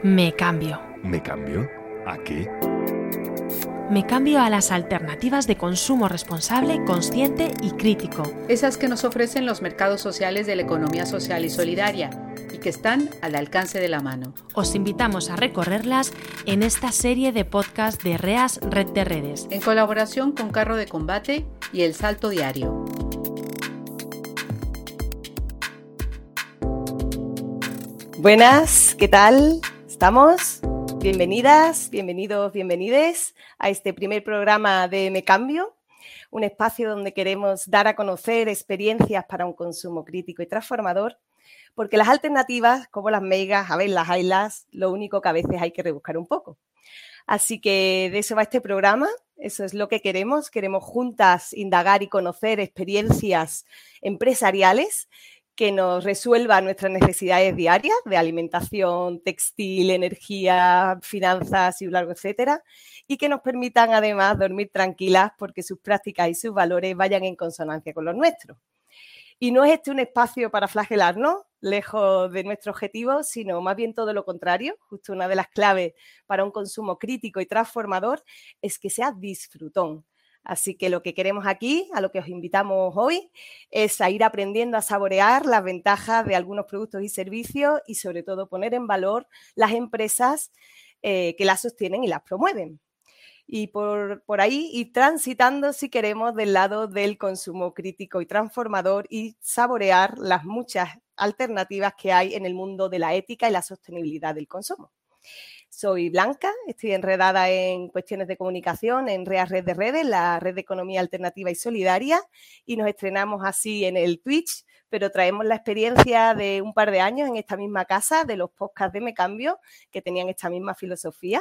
Me cambio. ¿Me cambio? ¿A qué? Me cambio a las alternativas de consumo responsable, consciente y crítico. Esas que nos ofrecen los mercados sociales de la economía social y solidaria y que están al alcance de la mano. Os invitamos a recorrerlas en esta serie de podcast de REAS Red de Redes, en colaboración con Carro de Combate y El Salto Diario. Buenas, ¿qué tal? ¿Estamos? Bienvenidas, bienvenidos, bienvenides a este primer programa de Me Cambio, un espacio donde queremos dar a conocer experiencias para un consumo crítico y transformador, porque las alternativas, como las meigas, a ver, las haylas, lo único que a veces hay que rebuscar un poco. Así que de eso va este programa, eso es lo que queremos juntas indagar y conocer experiencias empresariales que nos resuelvan nuestras necesidades diarias de alimentación, textil, energía, finanzas y un largo etcétera, y que nos permitan además dormir tranquilas porque sus prácticas y sus valores vayan en consonancia con los nuestros. Y no es este un espacio para flagelarnos, lejos de nuestro objetivo, sino más bien todo lo contrario. Justo una de las claves para un consumo crítico y transformador es que sea disfrutón. Así que lo que queremos aquí, a lo que os invitamos hoy, es a ir aprendiendo a saborear las ventajas de algunos productos y servicios y sobre todo poner en valor las empresas que las sostienen y las promueven. Y por ahí ir transitando, si queremos, del lado del consumo crítico y transformador y saborear las muchas alternativas que hay en el mundo de la ética y la sostenibilidad del consumo. Soy Blanca, estoy enredada en cuestiones de comunicación en REAS Red de Redes, la red de economía alternativa y solidaria, y nos estrenamos así en el Twitch, pero traemos la experiencia de un par de años en esta misma casa, de los podcasts de Me Cambio, que tenían esta misma filosofía.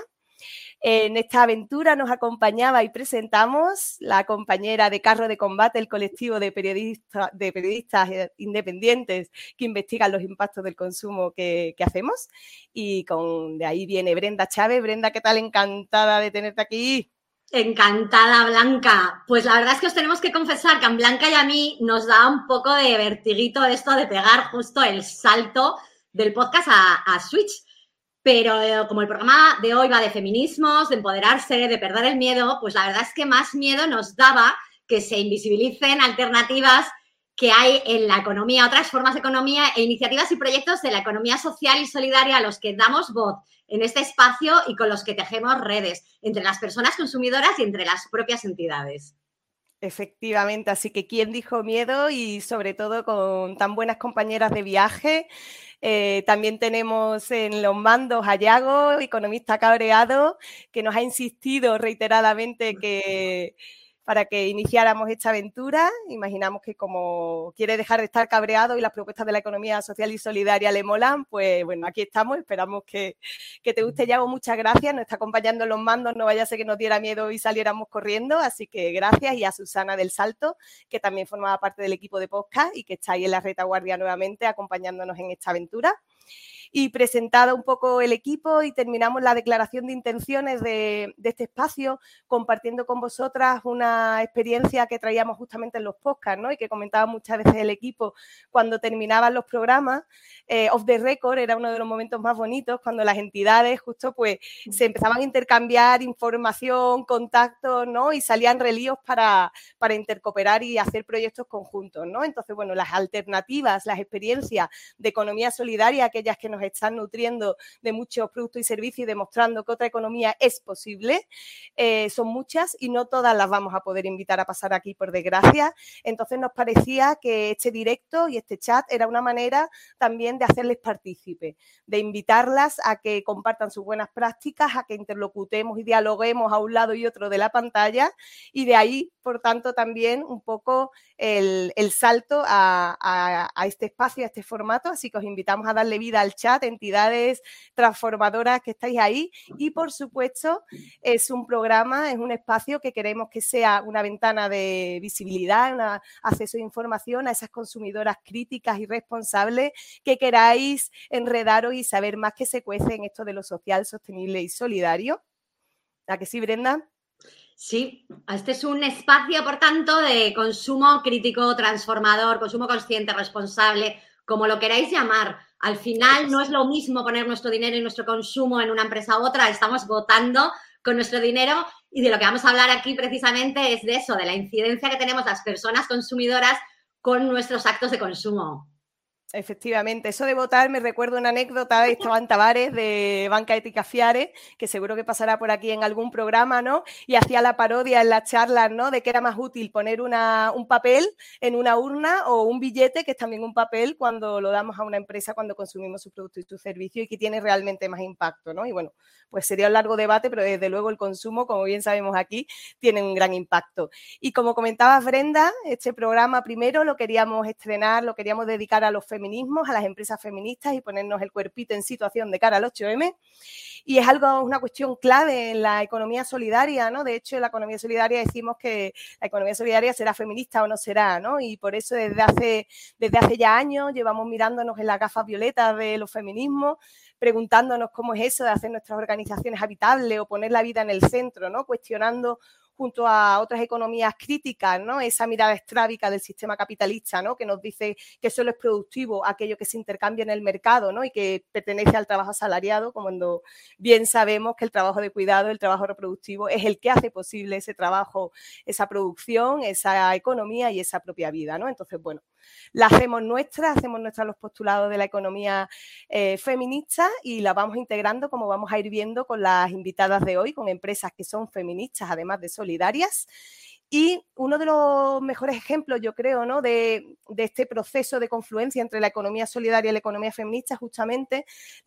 En esta aventura nos acompañaba y presentamos la compañera de Carro de Combate, el colectivo de periodistas independientes que investigan los impactos del consumo que hacemos. Y de ahí viene Brenda Chávez. Brenda, ¿qué tal? Encantada de tenerte aquí. Encantada, Blanca. Pues la verdad es que os tenemos que confesar que a Blanca y a mí nos da un poco de vertiguito esto de pegar justo el salto del podcast a Switch. Pero como el programa de hoy va de feminismos, de empoderarse, de perder el miedo, pues la verdad es que más miedo nos daba que se invisibilicen alternativas que hay en la economía, otras formas de economía e iniciativas y proyectos de la economía social y solidaria a los que damos voz en este espacio y con los que tejemos redes entre las personas consumidoras y entre las propias entidades. Efectivamente, así que ¿quién dijo miedo? Y sobre todo con tan buenas compañeras de viaje. También tenemos en los mandos a Yago, economista cabreado, que nos ha insistido reiteradamente para que iniciáramos esta aventura. Imaginamos que como quiere dejar de estar cabreado y las propuestas de la economía social y solidaria le molan, pues bueno, aquí estamos, esperamos que te guste, Yago, muchas gracias, nos está acompañando en los mandos, no vaya a ser que nos diera miedo y saliéramos corriendo, así que gracias, y a Susana del Salto, que también formaba parte del equipo de podcast y que está ahí en la retaguardia nuevamente acompañándonos en esta aventura. Y presentado un poco el equipo y terminamos la declaración de intenciones de este espacio compartiendo con vosotras una experiencia que traíamos justamente en los podcasts, ¿no? Y que comentaba muchas veces el equipo cuando terminaban los programas. Off the record era uno de los momentos más bonitos cuando las entidades justo pues se empezaban a intercambiar información, contactos, ¿no? Y salían relíos para intercooperar y hacer proyectos conjuntos, ¿no? Entonces, bueno, las alternativas, las experiencias de economía solidaria, aquellas que nos están nutriendo de muchos productos y servicios y demostrando que otra economía es posible, son muchas y no todas las vamos a poder invitar a pasar aquí, por desgracia. Entonces nos parecía que este directo y este chat era una manera también de hacerles partícipe, de invitarlas a que compartan sus buenas prácticas, a que interlocutemos y dialoguemos a un lado y otro de la pantalla, y de ahí, por tanto, también un poco el salto a este espacio, a este formato. Así que os invitamos a darle vida al chat, entidades transformadoras que estáis ahí, y por supuesto es un programa, es un espacio que queremos que sea una ventana de visibilidad, un acceso a información a esas consumidoras críticas y responsables que queráis enredaros y saber más que se cuece en esto de lo social, sostenible y solidario. ¿A que sí, Brenda? Sí, este es un espacio, por tanto, de consumo crítico, transformador, consumo consciente, responsable, como lo queráis llamar, Al final no es lo mismo poner nuestro dinero y nuestro consumo en una empresa u otra, estamos votando con nuestro dinero y de lo que vamos a hablar aquí precisamente es de eso, de la incidencia que tenemos las personas consumidoras con nuestros actos de consumo. Efectivamente, eso de votar me recuerda una anécdota de Esteban Tavares de Banca Ética Fiare, que seguro que pasará por aquí en algún programa, ¿no? Y hacía la parodia en las charlas, ¿no? De que era más útil poner un papel en una urna o un billete, que es también un papel, cuando lo damos a una empresa, cuando consumimos su producto y su servicio y que tiene realmente más impacto, ¿no? Y bueno, pues sería un largo debate, pero desde luego el consumo, como bien sabemos aquí, tiene un gran impacto. Y como comentabas, Brenda, este programa primero lo queríamos estrenar, lo queríamos dedicar a los feminismos, a las empresas feministas y ponernos el cuerpito en situación de cara al 8M. Y es una cuestión clave en la economía solidaria, ¿no? De hecho, en la economía solidaria decimos que la economía solidaria será feminista o no será, ¿no? Y por eso desde hace ya años llevamos mirándonos en las gafas violetas de los feminismos, preguntándonos cómo es eso de hacer nuestras organizaciones habitables o poner la vida en el centro, ¿no? Cuestionando junto a otras economías críticas, ¿no? Esa mirada estrábica del sistema capitalista, ¿no? Que nos dice que solo es productivo aquello que se intercambia en el mercado, ¿no? Y que pertenece al trabajo asalariado, cuando bien sabemos que el trabajo de cuidado, el trabajo reproductivo es el que hace posible ese trabajo, esa producción, esa economía y esa propia vida, ¿no? Entonces, bueno, la hacemos nuestra los postulados de la economía feminista y la vamos integrando, como vamos a ir viendo con las invitadas de hoy, con empresas que son feministas, además de solidarias. Y uno de los mejores ejemplos, yo creo, ¿no? de este proceso de confluencia entre la economía solidaria y la economía feminista es justamente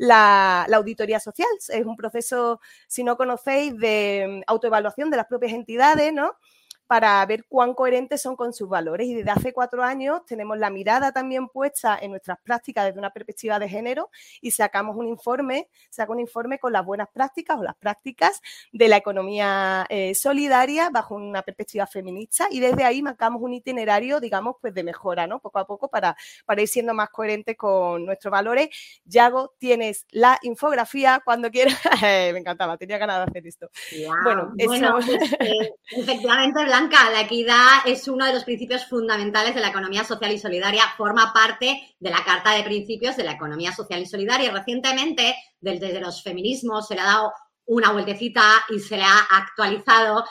la auditoría social. Es un proceso, si no conocéis, de autoevaluación de las propias entidades, ¿no? Para ver cuán coherentes son con sus valores. Y desde hace 4 años tenemos la mirada también puesta en nuestras prácticas desde una perspectiva de género y saca un informe con las buenas prácticas o las prácticas de la economía solidaria bajo una perspectiva feminista y desde ahí marcamos un itinerario, digamos, pues de mejora, ¿no? Poco a poco para ir siendo más coherentes con nuestros valores. Yago, tienes la infografía cuando quieras. Me encantaba, tenía ganas de hacer esto. Wow. Bueno, pues, efectivamente, Blanca, la equidad es uno de los principios fundamentales de la economía social y solidaria, forma parte de la Carta de Principios de la Economía Social y Solidaria. Y recientemente, desde los feminismos, se le ha dado una vueltecita y se le ha actualizado.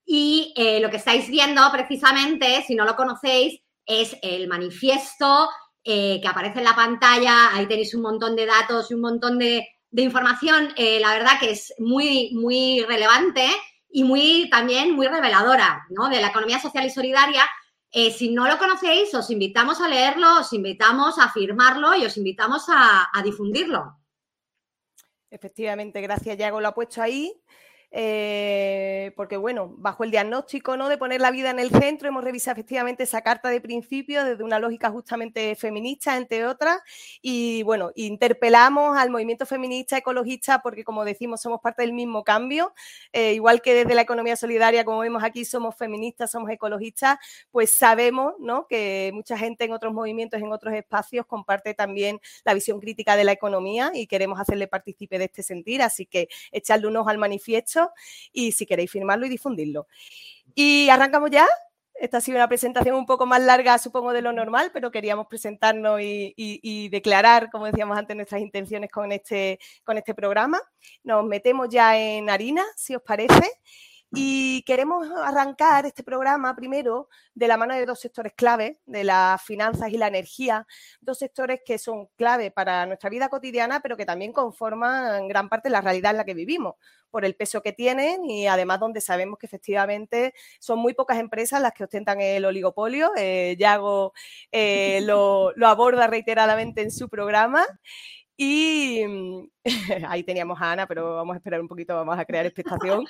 Y lo que estáis viendo, precisamente, si no lo conocéis, es el manifiesto que aparece en la pantalla. Ahí tenéis un montón de datos y un montón de información. La verdad que es muy, muy relevante y también muy reveladora, ¿no? De la economía social y solidaria. Si no lo conocéis, os invitamos a leerlo, os invitamos a firmarlo y os invitamos a difundirlo. Efectivamente, gracias, Yago, lo ha puesto ahí. Porque, bueno, bajo el diagnóstico, ¿no? de poner la vida en el centro, hemos revisado efectivamente esa carta de principios desde una lógica justamente feminista, entre otras, y, bueno, interpelamos al movimiento feminista, ecologista, porque, como decimos, somos parte del mismo cambio, igual que desde la economía solidaria, como vemos aquí, somos feministas, somos ecologistas, pues sabemos, ¿no? que mucha gente en otros movimientos, en otros espacios, comparte también la visión crítica de la economía y queremos hacerle partícipe de este sentir, así que echarle un ojo al manifiesto y si queréis firmarlo y difundirlo. Y arrancamos ya. Esta ha sido una presentación un poco más larga, supongo, de lo normal, pero queríamos presentarnos y declarar, como decíamos antes, nuestras intenciones con este programa. Nos metemos ya en harina, si os parece. Y queremos arrancar este programa primero de la mano de 2 sectores clave, de las finanzas y la energía, 2 sectores que son clave para nuestra vida cotidiana, pero que también conforman gran parte de la realidad en la que vivimos, por el peso que tienen y además donde sabemos que efectivamente son muy pocas empresas las que ostentan el oligopolio. Yago lo aborda reiteradamente en su programa. Y ahí teníamos a Ana, pero vamos a esperar un poquito, vamos a crear expectación.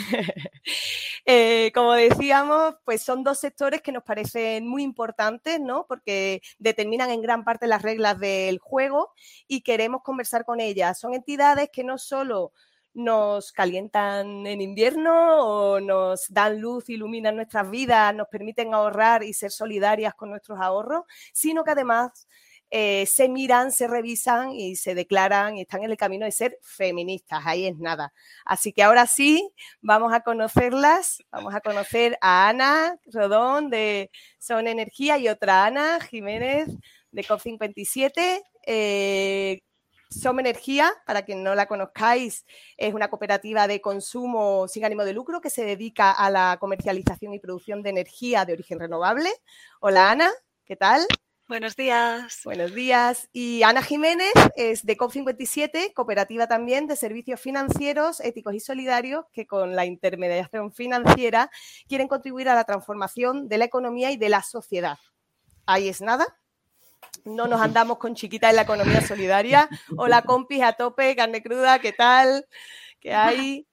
Como decíamos, pues son 2 sectores que nos parecen muy importantes, ¿no? Porque determinan en gran parte las reglas del juego y queremos conversar con ellas. Son entidades que no solo nos calientan en invierno o nos dan luz, iluminan nuestras vidas, nos permiten ahorrar y ser solidarias con nuestros ahorros, sino que además se miran, se revisan y se declaran y están en el camino de ser feministas. Ahí es nada. Así que ahora sí, vamos a conocerlas. Vamos a conocer a Ana Rodón de Son Energía y otra Ana Jiménez de COP57. Som Energía, para quien no la conozcáis, es una cooperativa de consumo sin ánimo de lucro que se dedica a la comercialización y producción de energía de origen renovable. Hola, Ana, ¿qué tal? Buenos días. Buenos días. Y Ana Jiménez es de COP57, cooperativa también de servicios financieros, éticos y solidarios, que con la intermediación financiera quieren contribuir a la transformación de la economía y de la sociedad. Ahí es nada. No nos andamos con chiquitas en la economía solidaria. Hola, compis, a tope, carne cruda, ¿qué tal? ¿Qué hay?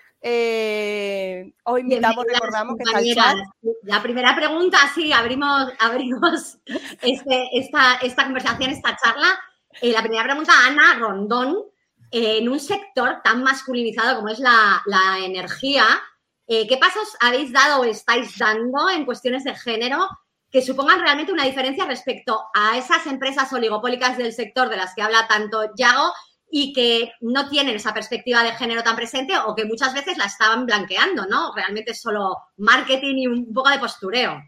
Os invitamos, recordamos que está el chat. La primera pregunta, sí, abrimos esta conversación, esta charla. La primera pregunta, Ana Rondón, en un sector tan masculinizado como es la energía, ¿qué pasos habéis dado o estáis dando en cuestiones de género que supongan realmente una diferencia respecto a esas empresas oligopólicas del sector de las que habla tanto Yago y que no tienen esa perspectiva de género tan presente o que muchas veces la estaban blanqueando, ¿no? Realmente es solo marketing y un poco de postureo.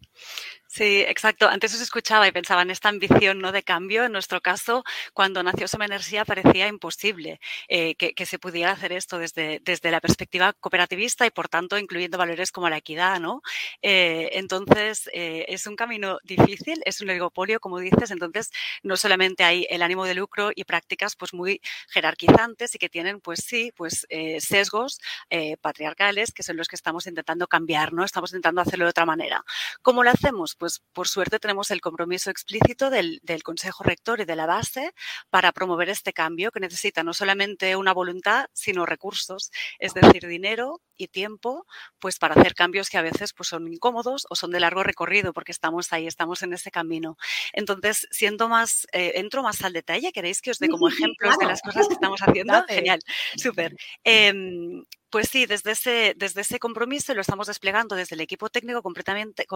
Sí, exacto. Antes os escuchaba y pensaba en esta ambición, ¿no?, de cambio. En nuestro caso, cuando nació Som Energía parecía imposible que se pudiera hacer esto desde la perspectiva cooperativista y, por tanto, incluyendo valores como la equidad, ¿no? Entonces, es un camino difícil, es un oligopolio, como dices. Entonces, no solamente hay el ánimo de lucro y prácticas pues muy jerarquizantes y que tienen, pues sí, pues sesgos patriarcales, que son los que estamos intentando cambiar, ¿no? Estamos intentando hacerlo de otra manera. ¿Cómo lo hacemos? Pues por suerte tenemos el compromiso explícito del Consejo Rector y de la base para promover este cambio que necesita no solamente una voluntad, sino recursos, es decir, dinero y tiempo, pues para hacer cambios que a veces pues son incómodos o son de largo recorrido porque estamos ahí, estamos en ese camino. Entonces, siendo más, entro más al detalle, ¿queréis que os dé como ejemplos de las cosas que estamos haciendo? Genial, súper. Pues sí, desde ese compromiso lo estamos desplegando desde el equipo técnico concretamente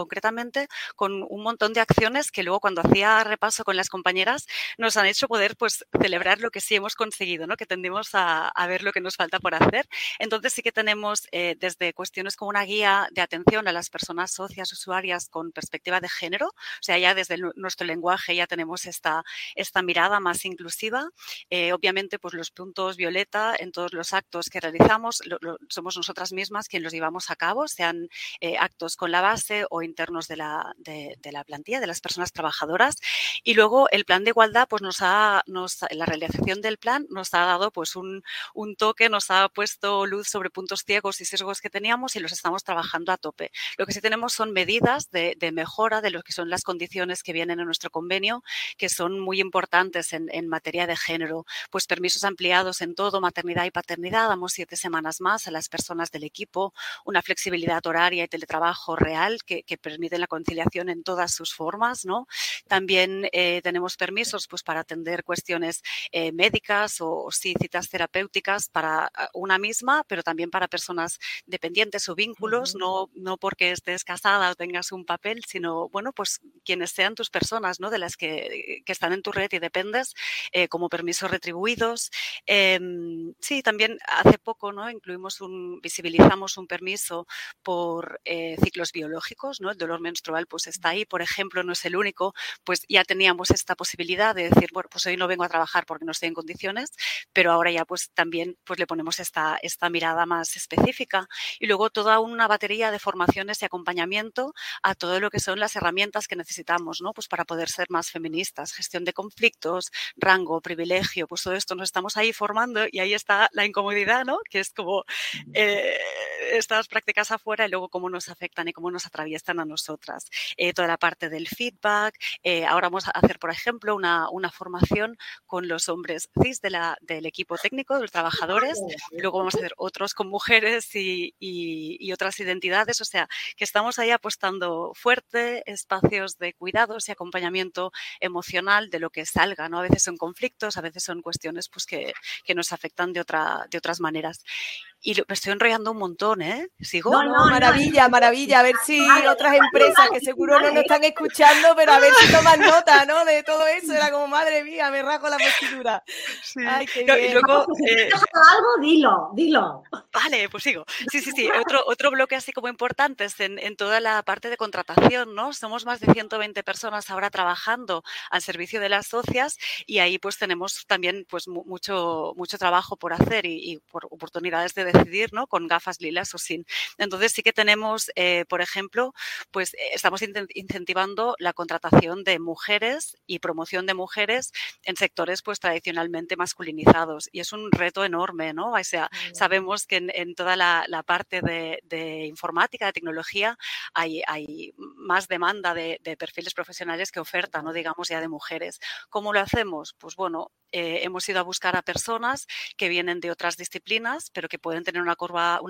con un montón de acciones que luego cuando hacía repaso con las compañeras nos han hecho poder pues celebrar lo que sí hemos conseguido, ¿no? Que tendemos a ver lo que nos falta por hacer. Entonces sí que tenemos desde cuestiones como una guía de atención a las personas socias, usuarias con perspectiva de género, o sea, ya desde nuestro lenguaje ya tenemos esta mirada más inclusiva. Obviamente pues los puntos violeta en todos los actos que realizamos somos nosotras mismas quienes los llevamos a cabo, sean actos con la base o internos de la plantilla, de las personas trabajadoras. Y luego el plan de igualdad, pues la realización del plan nos ha dado pues un toque, nos ha puesto luz sobre puntos ciegos y sesgos que teníamos y los estamos trabajando a tope. Lo que sí tenemos son medidas de mejora de lo que son las condiciones que vienen en nuestro convenio, que son muy importantes en materia de género. Pues permisos ampliados en todo, maternidad y paternidad, damos 7 semanas más a las personas del equipo, una flexibilidad horaria y teletrabajo real que permiten la conciliación en todas sus formas, ¿no? También tenemos permisos pues, para atender cuestiones médicas o sí, citas terapéuticas para una misma, pero también para personas dependientes o vínculos, no porque estés casada o tengas un papel, sino, bueno, pues quienes sean tus personas, ¿no? De las que están en tu red y dependes, como permisos retribuidos. Sí, también hace poco, ¿no? Visibilizamos un permiso por ciclos biológicos, ¿no? El dolor menstrual pues está ahí, por ejemplo, no es el único, pues ya teníamos esta posibilidad de decir, bueno, pues hoy no vengo a trabajar porque no estoy en condiciones, pero ahora ya pues también pues le ponemos esta mirada más específica. Y luego toda una batería de formaciones y acompañamiento a todo lo que son las herramientas que necesitamos, ¿no? Pues para poder ser más feministas, gestión de conflictos, rango, privilegio, pues todo esto nos estamos ahí formando y ahí está la incomodidad, ¿no? Que es como estas prácticas afuera y luego cómo nos afectan y cómo nos atraviesan a nosotras. Toda la parte del feedback. Ahora vamos a hacer, por ejemplo, una formación con los hombres cis del equipo técnico, de los trabajadores. Luego vamos a hacer otros con mujeres y otras identidades. O sea, que estamos ahí apostando fuerte, espacios de cuidados y acompañamiento emocional de lo que salga, ¿no? A veces son conflictos, a veces son cuestiones pues, que nos afectan de otras maneras. Y me estoy enrollando un montón, ¿eh? ¿Sigo? No, maravilla. A ver si otras empresas que seguro no nos están escuchando, pero a ver si toman nota, ¿no? De todo eso. Era como, madre mía, me rasgo la vestidura. Sí. Ay, qué bien. Y luego, si has dejado algo, dilo. Vale, pues sigo. Sí. Otro bloque así como importante es en toda la parte de contratación, ¿no? Somos más de 120 personas ahora trabajando al servicio de las socias y ahí pues tenemos también pues mucho trabajo por hacer y por oportunidades de decidir, ¿no? Con gafas lilas o sin. Entonces sí que tenemos, por ejemplo, pues estamos incentivando la contratación de mujeres y promoción de mujeres en sectores pues tradicionalmente masculinizados y es un reto enorme, ¿no? O sea, sabemos que en toda la parte de informática, de tecnología, hay más demanda de perfiles profesionales que oferta, no digamos ya de mujeres. ¿Cómo lo hacemos? Pues bueno, hemos ido a buscar a personas que vienen de otras disciplinas, pero que pueden tener una curva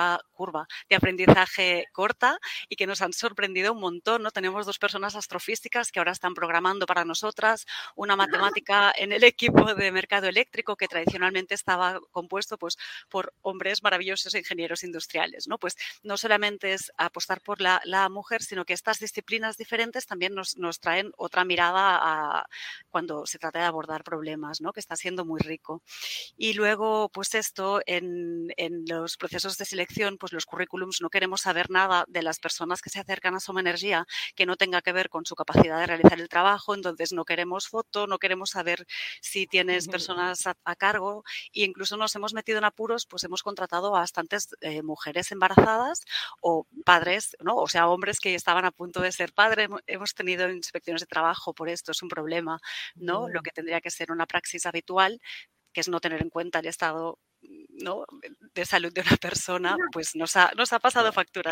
de aprendizaje corta y que nos han sorprendido un montón, ¿no? Tenemos 2 personas astrofísicas que ahora están programando para nosotras, una matemática en el equipo de mercado eléctrico que tradicionalmente estaba compuesto pues por hombres maravillosos ingenieros industriales, ¿no? Pues no solamente es apostar por la mujer, sino que estas disciplinas diferentes también nos traen otra mirada cuando se trata de abordar problemas, ¿no? Que está siendo muy rico. Y luego, pues esto, en los procesos de selección, pues los currículums no queremos saber nada de las personas que se acercan a Som Energia que no tenga que ver con su capacidad de realizar el trabajo, entonces no queremos foto, no queremos saber si tienes personas a cargo e incluso nos hemos metido en apuros, pues hemos contratado a bastantes mujeres embarazadas o padres, ¿no? O sea, hombres que estaban a punto de ser padres. Hemos tenido inspecciones de trabajo por esto, es un problema, ¿no? Lo que tendría que ser una praxis habitual, que es no tener en cuenta el estado, ¿no? de salud de una persona, pues nos ha pasado factura,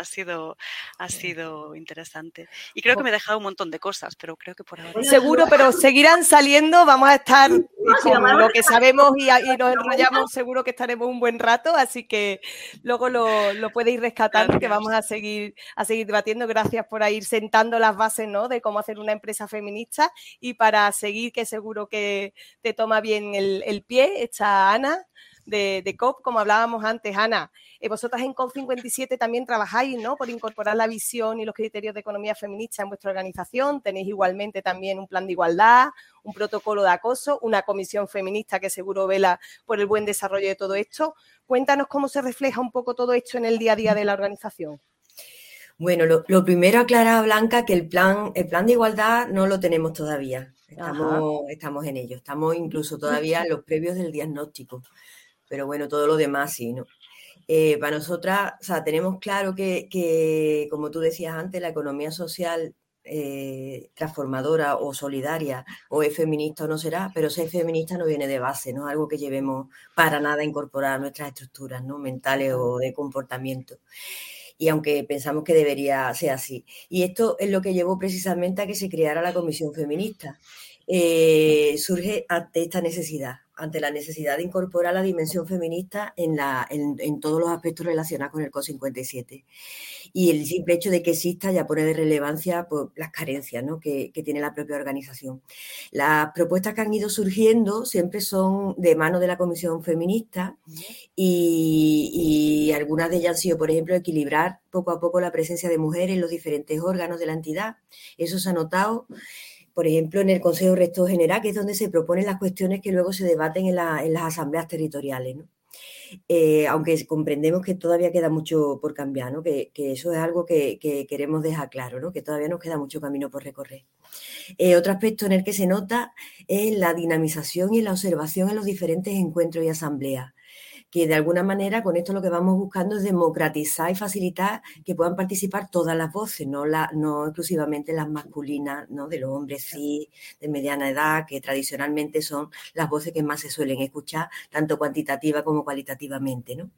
ha sido interesante. Y creo que me he dejado un montón de cosas, pero creo que por ahora... Seguro, pero seguirán saliendo, vamos a estar con lo que sabemos y nos enrollamos, seguro que estaremos un buen rato, así que luego lo podéis rescatar porque vamos a seguir debatiendo. Gracias por ir sentando las bases, ¿no? De cómo hacer una empresa feminista y para seguir, que seguro que te toma bien el pie, está Ana de COP, como hablábamos antes. Ana, vosotras en COP57 también trabajáis, ¿no? Por incorporar la visión y los criterios de economía feminista en vuestra organización. Tenéis igualmente también un plan de igualdad, un protocolo de acoso, una comisión feminista que seguro vela por el buen desarrollo de todo esto. Cuéntanos cómo se refleja un poco todo esto en el día a día de la organización. Bueno, lo primero aclarar, Blanca, que el plan de igualdad no lo tenemos todavía. Estamos en ello. Estamos incluso todavía en los previos del diagnóstico. Pero bueno, todo lo demás sí, ¿no? Para nosotras, o sea, tenemos claro que, como tú decías antes, la economía social transformadora o solidaria o es feminista o no será, pero ser feminista no viene de base, no es algo que llevemos para nada a incorporar a nuestras estructuras, ¿no? Mentales o de comportamiento. Y aunque pensamos que debería ser así. Y esto es lo que llevó precisamente a que se creara la Comisión Feminista. Surge ante la necesidad de incorporar la dimensión feminista en todos los aspectos relacionados con el COP57. Y el simple hecho de que exista ya pone de relevancia pues, las carencias, ¿no? que tiene la propia organización. Las propuestas que han ido surgiendo siempre son de mano de la Comisión Feminista y algunas de ellas han sido, por ejemplo, equilibrar poco a poco la presencia de mujeres en los diferentes órganos de la entidad. Eso se ha notado. Por ejemplo, en el Consejo Rector General, que es donde se proponen las cuestiones que luego se debaten en las asambleas territoriales, ¿no? Aunque comprendemos que todavía queda mucho por cambiar, ¿no? Que eso es algo que queremos dejar claro, ¿no? Que todavía nos queda mucho camino por recorrer. Otro aspecto en el que se nota es la dinamización y la observación en los diferentes encuentros y asambleas, que de alguna manera con esto lo que vamos buscando es democratizar y facilitar que puedan participar todas las voces, no exclusivamente las masculinas, ¿no? De los hombres cis, de mediana edad, que tradicionalmente son las voces que más se suelen escuchar, tanto cuantitativa como cualitativamente, ¿no?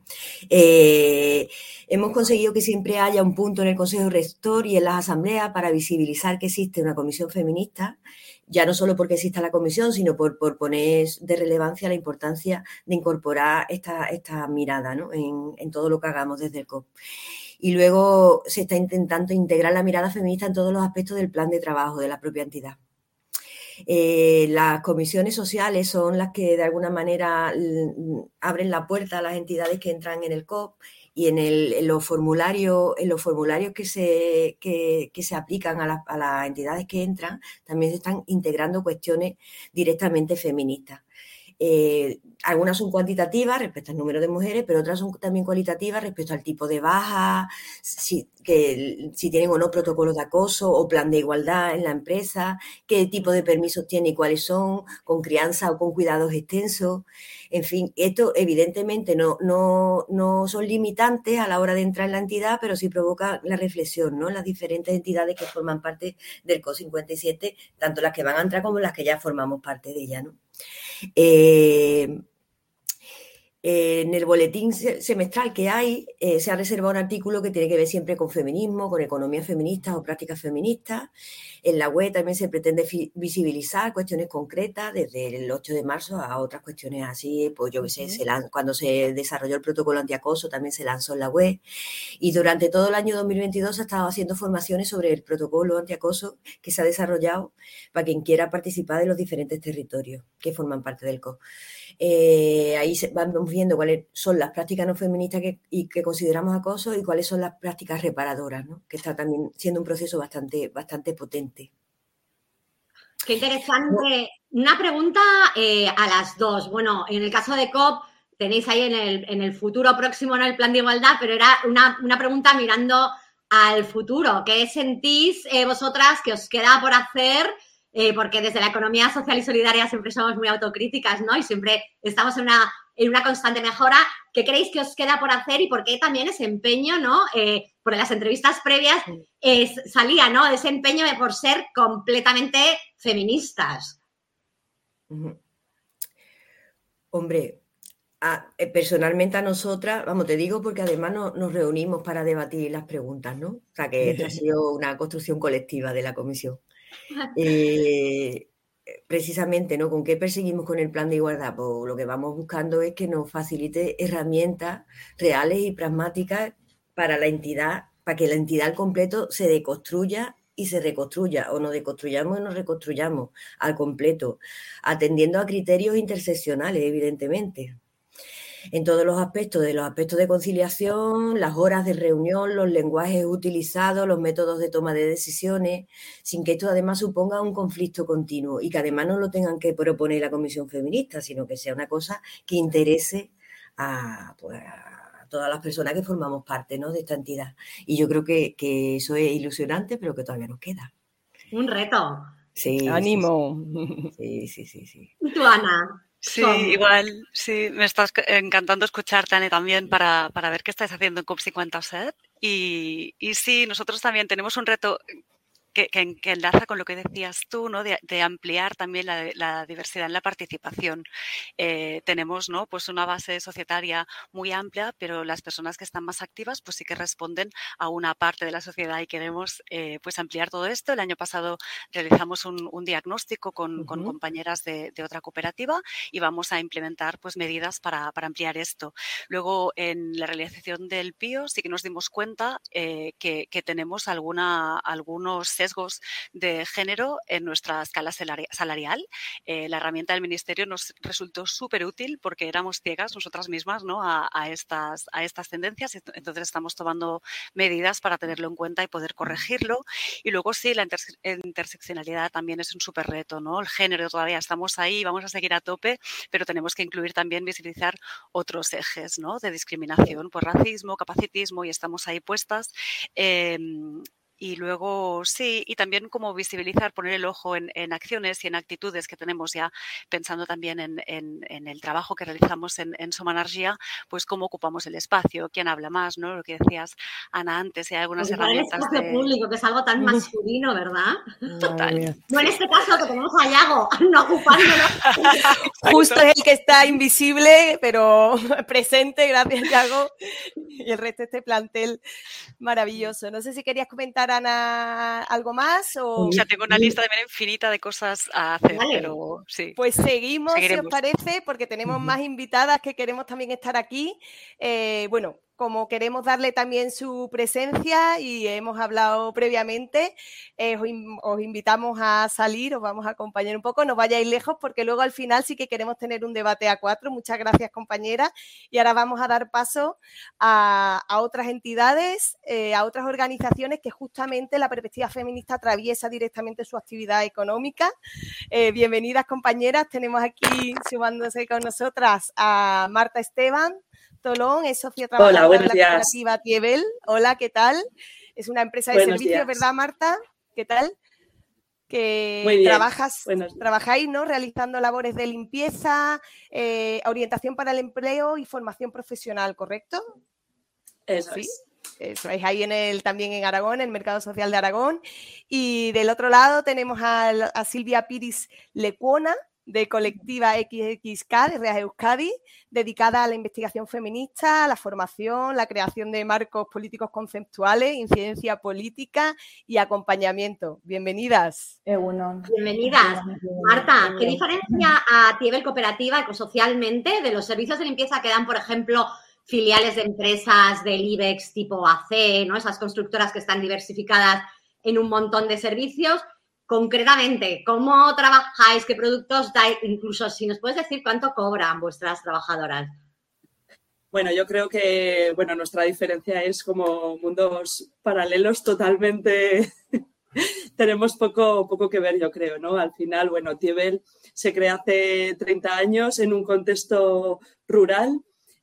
Hemos conseguido que siempre haya un punto en el Consejo Rector y en las asambleas para visibilizar que existe una comisión feminista, ya no solo porque exista la comisión, sino por poner de relevancia la importancia de incorporar esta mirada, ¿no? en todo lo que hagamos desde el COP. Y luego se está intentando integrar la mirada feminista en todos los aspectos del plan de trabajo de la propia entidad. Las comisiones sociales son las que de alguna manera abren la puerta a las entidades que entran en el COP y en los formularios que se aplican a las entidades que entran también se están integrando cuestiones directamente feministas. Algunas son cuantitativas respecto al número de mujeres, pero otras son también cualitativas respecto al tipo de baja, si tienen o no protocolos de acoso o plan de igualdad en la empresa, qué tipo de permisos tiene y cuáles son, con crianza o con cuidados extensos. En fin, esto evidentemente no son limitantes a la hora de entrar en la entidad, pero sí provoca la reflexión, ¿no? Las diferentes entidades que forman parte del COS 57, tanto las que van a entrar como las que ya formamos parte de ella, ¿no? En el boletín semestral que hay, se ha reservado un artículo que tiene que ver siempre con feminismo, con economía feminista o prácticas feministas. En la web también se pretende visibilizar cuestiones concretas, desde el 8 de marzo a otras cuestiones así, pues yo qué sé, cuando se desarrolló el protocolo antiacoso también se lanzó en la web. Y durante todo el año 2022 se ha estado haciendo formaciones sobre el protocolo antiacoso que se ha desarrollado para quien quiera participar de los diferentes territorios que forman parte del COS. Ahí vamos viendo cuáles son las prácticas no feministas que consideramos acoso y cuáles son las prácticas reparadoras, ¿no? Que está también siendo un proceso bastante potente. Qué interesante. Una pregunta a las dos. Bueno, en el caso de COP tenéis ahí en el futuro próximo, ¿no?, el plan de igualdad, pero era una pregunta mirando al futuro. ¿Qué sentís vosotras que os queda por hacer? Porque desde la economía social y solidaria siempre somos muy autocríticas, ¿no? Y siempre estamos en una constante mejora. ¿Qué creéis que os queda por hacer y por qué también ese empeño, ¿no? Porque las entrevistas previas salía, ¿no?, ese empeño por ser completamente feministas. Hombre, personalmente a nosotras, vamos, te digo porque además nos reunimos para debatir las preguntas, ¿no? O sea, que esta ha sido una construcción colectiva de la comisión. Precisamente, ¿no? ¿Con qué perseguimos con el plan de igualdad? Pues lo que vamos buscando es que nos facilite herramientas reales y pragmáticas para la entidad, para que la entidad al completo se deconstruya y se reconstruya, o nos deconstruyamos y nos reconstruyamos al completo, atendiendo a criterios interseccionales, evidentemente. En todos los aspectos de conciliación, las horas de reunión, los lenguajes utilizados, los métodos de toma de decisiones, sin que esto además suponga un conflicto continuo y que además no lo tengan que proponer la Comisión Feminista, sino que sea una cosa que interese a todas las personas que formamos parte, ¿no?, de esta entidad. Y yo creo que eso es ilusionante, pero que todavía nos queda. Un reto. Sí. ¡Ánimo! Sí. ¿Y tú, Ana? Sí, igual, sí, me estás encantando escucharte, Anne, también para ver qué estáis haciendo en COP57. Y sí, nosotros también tenemos un reto que enlaza con lo que decías tú, ¿no?, de ampliar también la diversidad en la participación. Tenemos, ¿no?, pues una base societaria muy amplia, pero las personas que están más activas pues sí que responden a una parte de la sociedad y queremos pues ampliar todo esto. El año pasado realizamos un diagnóstico con compañeras de otra cooperativa y vamos a implementar pues medidas para ampliar esto. Luego, en la realización del PIO sí que nos dimos cuenta que tenemos algunos sesgos de género en nuestra escala salarial. La herramienta del Ministerio nos resultó súper útil porque éramos ciegas nosotras mismas, ¿no?, a estas tendencias. Entonces estamos tomando medidas para tenerlo en cuenta y poder corregirlo. Y luego sí, la interseccionalidad también es un súper reto, ¿no? El género todavía estamos ahí, vamos a seguir a tope, pero tenemos que incluir también, visibilizar otros ejes, ¿no?, de discriminación, pues racismo, capacitismo, y estamos ahí puestas. Y luego sí, y también como visibilizar, poner el ojo en acciones y en actitudes que tenemos ya, pensando también en el trabajo que realizamos en Som Energia, pues cómo ocupamos el espacio, quién habla más, ¿no? Lo que decías, Ana, antes, hay algunas herramientas el espacio público, que es algo tan masculino, ¿verdad? Total. No en este caso que tenemos a Yago, no ocupándolo. Justo es el que está invisible, pero presente, gracias, Yago, y el resto de este plantel maravilloso. No sé si querías comentar, Ana, algo más. O sea, tengo una lista también infinita de cosas a hacer, pero sí. Pues seguiremos, si os parece, porque tenemos más invitadas que queremos también estar aquí. Bueno, como queremos darle también su presencia y hemos hablado previamente, os invitamos a salir, os vamos a acompañar un poco, no vayáis lejos porque luego al final sí que queremos tener un debate a 4. Muchas gracias, compañeras. Y ahora vamos a dar paso a otras entidades, a otras organizaciones que justamente la perspectiva feminista atraviesa directamente su actividad económica. Bienvenidas, compañeras. Tenemos aquí sumándose con nosotras a Marta Esteban Tolón, es socia trabajadora de la cooperativa Tiebel. Hola, ¿qué tal? Es una empresa de servicios, ¿verdad, Marta? ¿Qué tal? Que trabajáis, ¿no? Realizando labores de limpieza, orientación para el empleo y formación profesional, ¿correcto? Eso ¿sí? Es. Eso es ahí también en Aragón, en el Mercado Social de Aragón. Y del otro lado tenemos a Silvia Piris Lecuona, de colectiva XXK de Reas Euskadi, dedicada a la investigación feminista, a la formación, la creación de marcos políticos conceptuales, incidencia política y acompañamiento. Bienvenidas. Bienvenidas. Marta, ¿qué diferencia a Tiebel Cooperativa ecosocialmente de los servicios de limpieza que dan, por ejemplo, filiales de empresas del IBEX tipo AC, ¿no? Esas constructoras que están diversificadas en un montón de servicios? Concretamente, ¿cómo trabajáis? ¿Qué productos dais? Incluso si nos puedes decir cuánto cobran vuestras trabajadoras. Bueno, yo creo que nuestra diferencia es como mundos paralelos totalmente. Tenemos poco que ver, yo creo, ¿no? Al final, Tiebel se crea hace 30 años en un contexto rural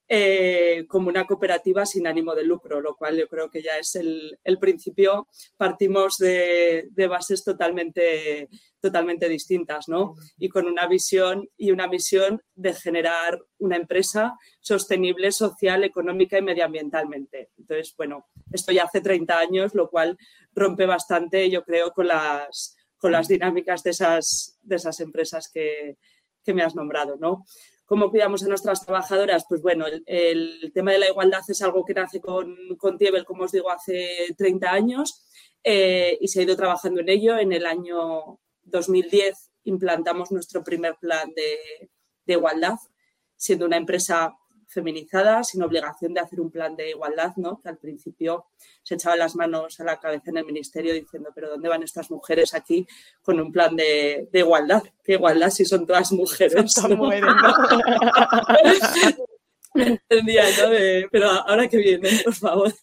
como una cooperativa sin ánimo de lucro, lo cual yo creo que ya es el principio. Partimos de bases totalmente distintas, ¿no? Y con una visión y una misión de generar una empresa sostenible social, económica y medioambientalmente. Entonces, esto ya hace 30 años, lo cual rompe bastante, yo creo, con las dinámicas de esas empresas que me has nombrado, ¿no? ¿Cómo cuidamos a nuestras trabajadoras? Pues el tema de la igualdad es algo que nace con Tiebel, como os digo, hace 30 años y se ha ido trabajando en ello. En el año 2010 implantamos nuestro primer plan de igualdad, siendo una empresa feminizada, sin obligación de hacer un plan de igualdad, ¿no? Que al principio se echaban las manos a la cabeza en el ministerio diciendo, pero ¿dónde van estas mujeres aquí con un plan de igualdad? ¿Qué igualdad si son todas mujeres? Son mujeres, ¿no? No entendía, ¿no? Pero ahora que vienen, por favor.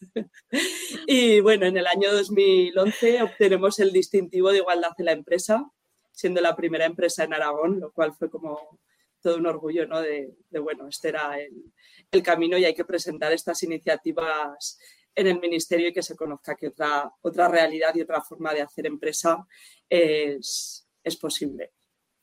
Y en el año 2011 obtenemos el distintivo de igualdad de la empresa, siendo la primera empresa en Aragón, lo cual fue como todo un orgullo, ¿no? Este era el camino y hay que presentar estas iniciativas en el ministerio y que se conozca que otra realidad y otra forma de hacer empresa es posible.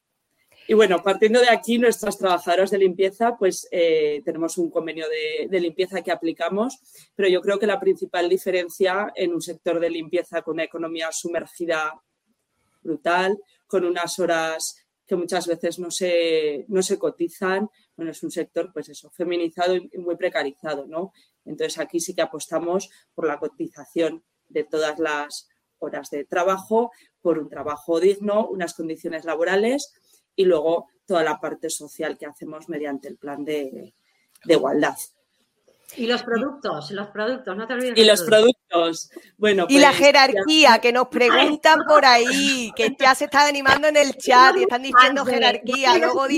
Y partiendo de aquí, nuestras trabajadoras de limpieza, tenemos un convenio de limpieza que aplicamos, pero yo creo que la principal diferencia en un sector de limpieza con una economía sumergida brutal, con unas horas que muchas veces no se cotizan, es un sector, feminizado y muy precarizado, ¿no? Entonces, aquí sí que apostamos por la cotización de todas las horas de trabajo, por un trabajo digno, unas condiciones laborales y luego toda la parte social que hacemos mediante el plan de igualdad. Y los productos, no te olvides. Y los productos. Y la jerarquía, que nos preguntan por ahí, que ya se están animando en el chat y están diciendo jerarquía. Luego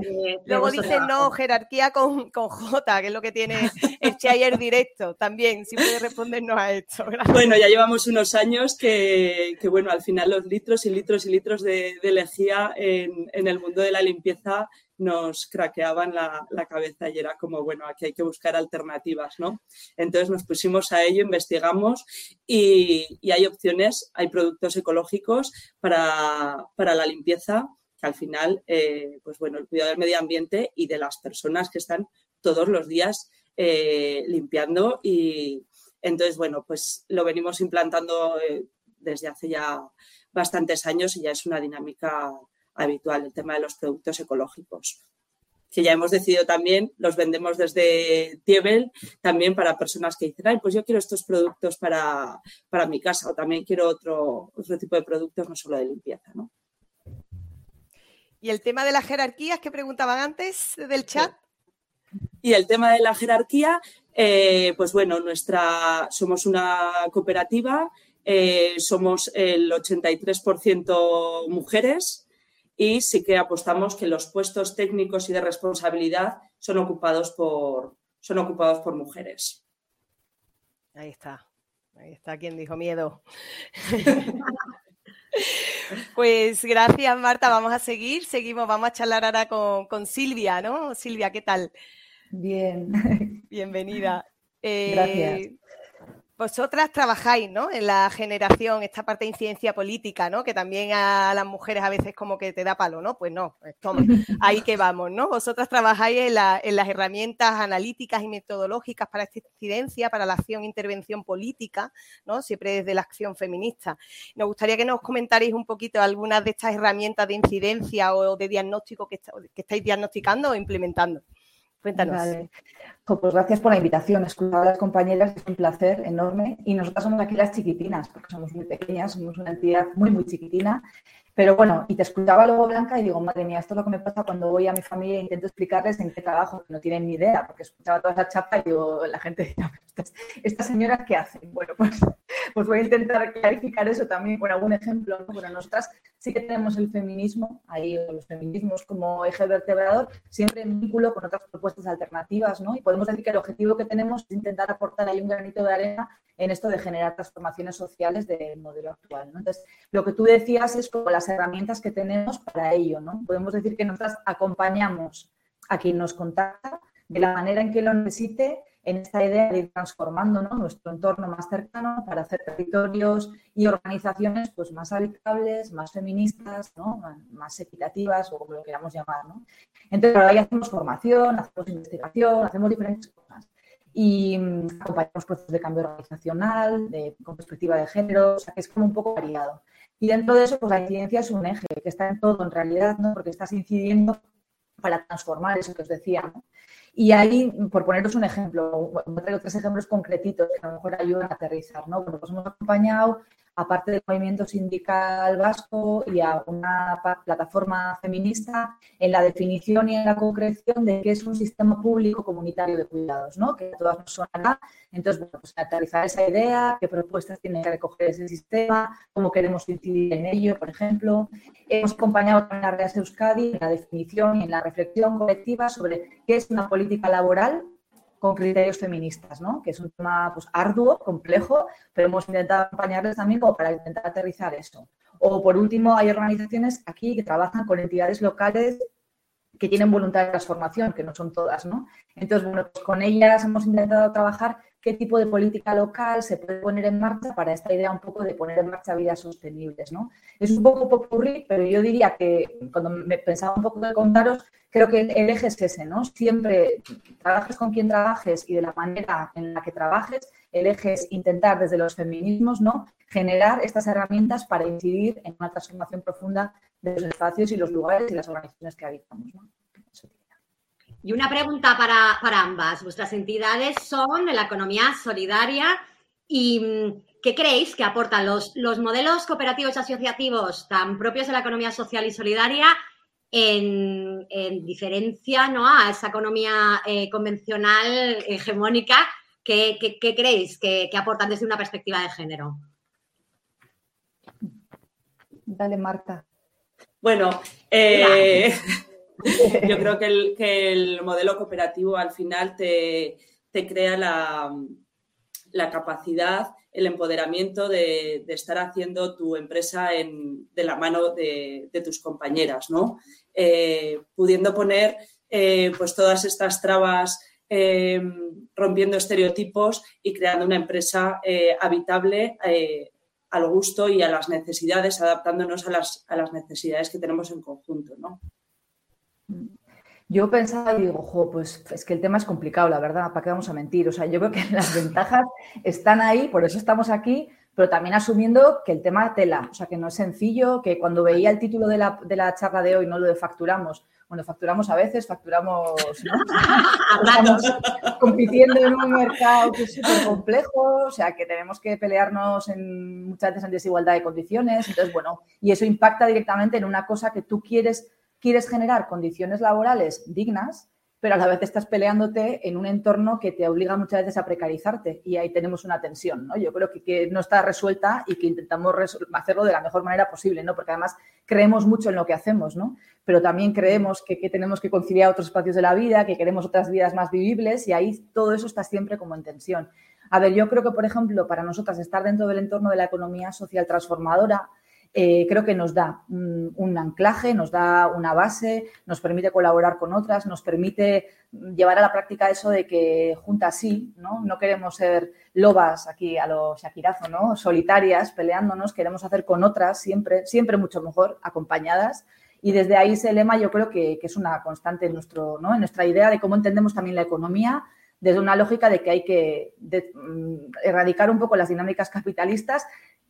dicen no, jerarquía con J, que es lo que tiene el Chayer directo también. Si puede respondernos a esto. Gracias. Ya llevamos unos años que al final los litros y litros y litros de lejía en el mundo de la limpieza nos craqueaban la cabeza y era como, aquí hay que buscar alternativas, ¿no? Entonces nos pusimos a ello, investigamos y hay opciones, hay productos ecológicos para la limpieza que al final, el cuidado del medio ambiente y de las personas que están todos los días limpiando y entonces, lo venimos implantando desde hace ya bastantes años y ya es una dinámica habitual, el tema de los productos ecológicos, que ya hemos decidido también, los vendemos desde Tiebel, también para personas que dicen, yo quiero estos productos para mi casa o también quiero otro tipo de productos, no solo de limpieza, ¿no? ¿Y el tema de las jerarquías que preguntaban antes del chat? Y el tema de la jerarquía, Pues bueno, somos una cooperativa, somos el 83% mujeres y sí que apostamos que los puestos técnicos y de responsabilidad son ocupados por mujeres. Ahí está quien dijo miedo. Pues gracias, Marta, vamos a seguimos, vamos a charlar ahora con Silvia, ¿no? Silvia, ¿qué tal? Bien. Bienvenida. Gracias. Vosotras trabajáis, ¿no?, en la generación, esta parte de incidencia política, ¿no?, que también a las mujeres a veces como que te da palo, ¿no? Pues no, pues toma, ahí que vamos, ¿no? Vosotras trabajáis en las herramientas analíticas y metodológicas para esta incidencia, para la acción e intervención política, ¿no?, siempre desde la acción feminista. Nos gustaría que nos comentarais un poquito algunas de estas herramientas de incidencia o de diagnóstico que estáis diagnosticando o implementando. Cuéntanos. Vale. Pues gracias por la invitación. Escuchar a las compañeras es un placer enorme y nosotras somos aquí las chiquitinas porque somos muy pequeñas, somos una entidad muy, muy chiquitina. Pero bueno, y te escuchaba luego, Blanca, y digo, madre mía, esto es lo que me pasa cuando voy a mi familia e intento explicarles en qué trabajo, que no tienen ni idea, porque escuchaba toda esa chapa y digo, la gente dirá, ¿estas señoras qué hacen? Bueno, pues voy a intentar clarificar eso también con algún ejemplo, ¿no? Bueno, nosotras sí que tenemos el feminismo, ahí los feminismos como eje vertebrador, siempre en vínculo con otras propuestas alternativas, ¿no? Y podemos decir que el objetivo que tenemos es intentar aportar ahí un granito de arena en esto de generar transformaciones sociales del modelo actual, ¿no? Entonces, lo que tú decías es como las herramientas que tenemos para ello, ¿no? Podemos decir que nosotras acompañamos a quien nos contacta de la manera en que lo necesite en esta idea de ir transformando, ¿no?, nuestro entorno más cercano para hacer territorios y organizaciones pues más habitables, más feministas, ¿no?, más equitativas o como lo queramos llamar, ¿no? Entonces, ahora ya hacemos formación, hacemos investigación, hacemos diferentes cosas. Y acompañamos procesos de cambio organizacional, con perspectiva de género, o sea, que es como un poco variado. Y dentro de eso, pues la incidencia es un eje que está en todo, en realidad, ¿no?, porque estás incidiendo para transformar eso que os decía, ¿no? Y ahí, por poneros un ejemplo, voy a traer 3 ejemplos concretitos que a lo mejor ayudan a aterrizar, ¿no? Bueno, pues hemos acompañado, aparte del movimiento sindical vasco y a una plataforma feminista, en la definición y en la concreción de qué es un sistema público comunitario de cuidados, ¿no?, que a todas nos sonará. Entonces, bueno, pues aterrizar esa idea, qué propuestas tiene que recoger ese sistema, cómo queremos incidir en ello, por ejemplo. Hemos acompañado también a Reas Euskadi en la definición y en la reflexión colectiva sobre qué es una política laboral con criterios feministas, ¿no?, que es un tema pues arduo, complejo, pero hemos intentado acompañarles también como para intentar aterrizar eso. O, por último, hay organizaciones aquí que trabajan con entidades locales que tienen voluntad de transformación, que no son todas, ¿no? Entonces, bueno, pues con ellas hemos intentado trabajar qué tipo de política local se puede poner en marcha para esta idea un poco de poner en marcha vidas sostenibles, ¿no? Es un poco popurrí, pero yo diría que cuando me pensaba un poco de contaros, creo que el eje es ese, ¿no? Siempre trabajes con quien trabajes y de la manera en la que trabajes, el eje es intentar desde los feminismos, ¿no?, generar estas herramientas para incidir en una transformación profunda de los espacios y los lugares y las organizaciones que habitamos, ¿no? Y una pregunta para ambas. Vuestras entidades son de la economía solidaria y ¿qué creéis que aportan los modelos cooperativos y asociativos tan propios de la economía social y solidaria en diferencia, ¿no?, a esa economía convencional, hegemónica? ¿Qué creéis que aportan desde una perspectiva de género? Dale, Marta. Bueno, yo creo que el modelo cooperativo al final te crea la capacidad, el empoderamiento de estar haciendo tu empresa de la mano de tus compañeras, ¿no? Pudiendo poner pues todas estas trabas, rompiendo estereotipos y creando una empresa habitable al gusto y a las necesidades, adaptándonos a las necesidades que tenemos en conjunto, ¿no? Yo pensaba y digo, pues es que el tema es complicado, la verdad, ¿para qué vamos a mentir? O sea, yo creo que las ventajas están ahí, por eso estamos aquí, pero también asumiendo que el tema tela, o sea, que no es sencillo, que cuando veía el título de la charla de hoy, no lo de facturamos, bueno, facturamos a veces, facturamos, ¿no? Estamos compitiendo en un mercado que es súper complejo, o sea, que tenemos que pelearnos muchas veces en desigualdad de condiciones, entonces, bueno, y eso impacta directamente en una cosa que tú quieres generar condiciones laborales dignas pero a la vez estás peleándote en un entorno que te obliga muchas veces a precarizarte y ahí tenemos una tensión, ¿no? Yo creo que no está resuelta y que intentamos hacerlo de la mejor manera posible, ¿no? Porque además creemos mucho en lo que hacemos, ¿no? Pero también creemos que tenemos que conciliar otros espacios de la vida, que queremos otras vidas más vivibles y ahí todo eso está siempre como en tensión. A ver, yo creo que, por ejemplo, para nosotras estar dentro del entorno de la economía social transformadora creo que nos da un anclaje, nos da una base, nos permite colaborar con otras, nos permite llevar a la práctica eso de que juntas sí, ¿no? No queremos ser lobas aquí a lo Shakirazo, ¿no? Solitarias, peleándonos, queremos hacer con otras siempre mucho mejor, acompañadas. Y desde ahí ese lema yo creo que es una constante en nuestra idea de cómo entendemos también la economía, desde una lógica de que hay que erradicar un poco las dinámicas capitalistas,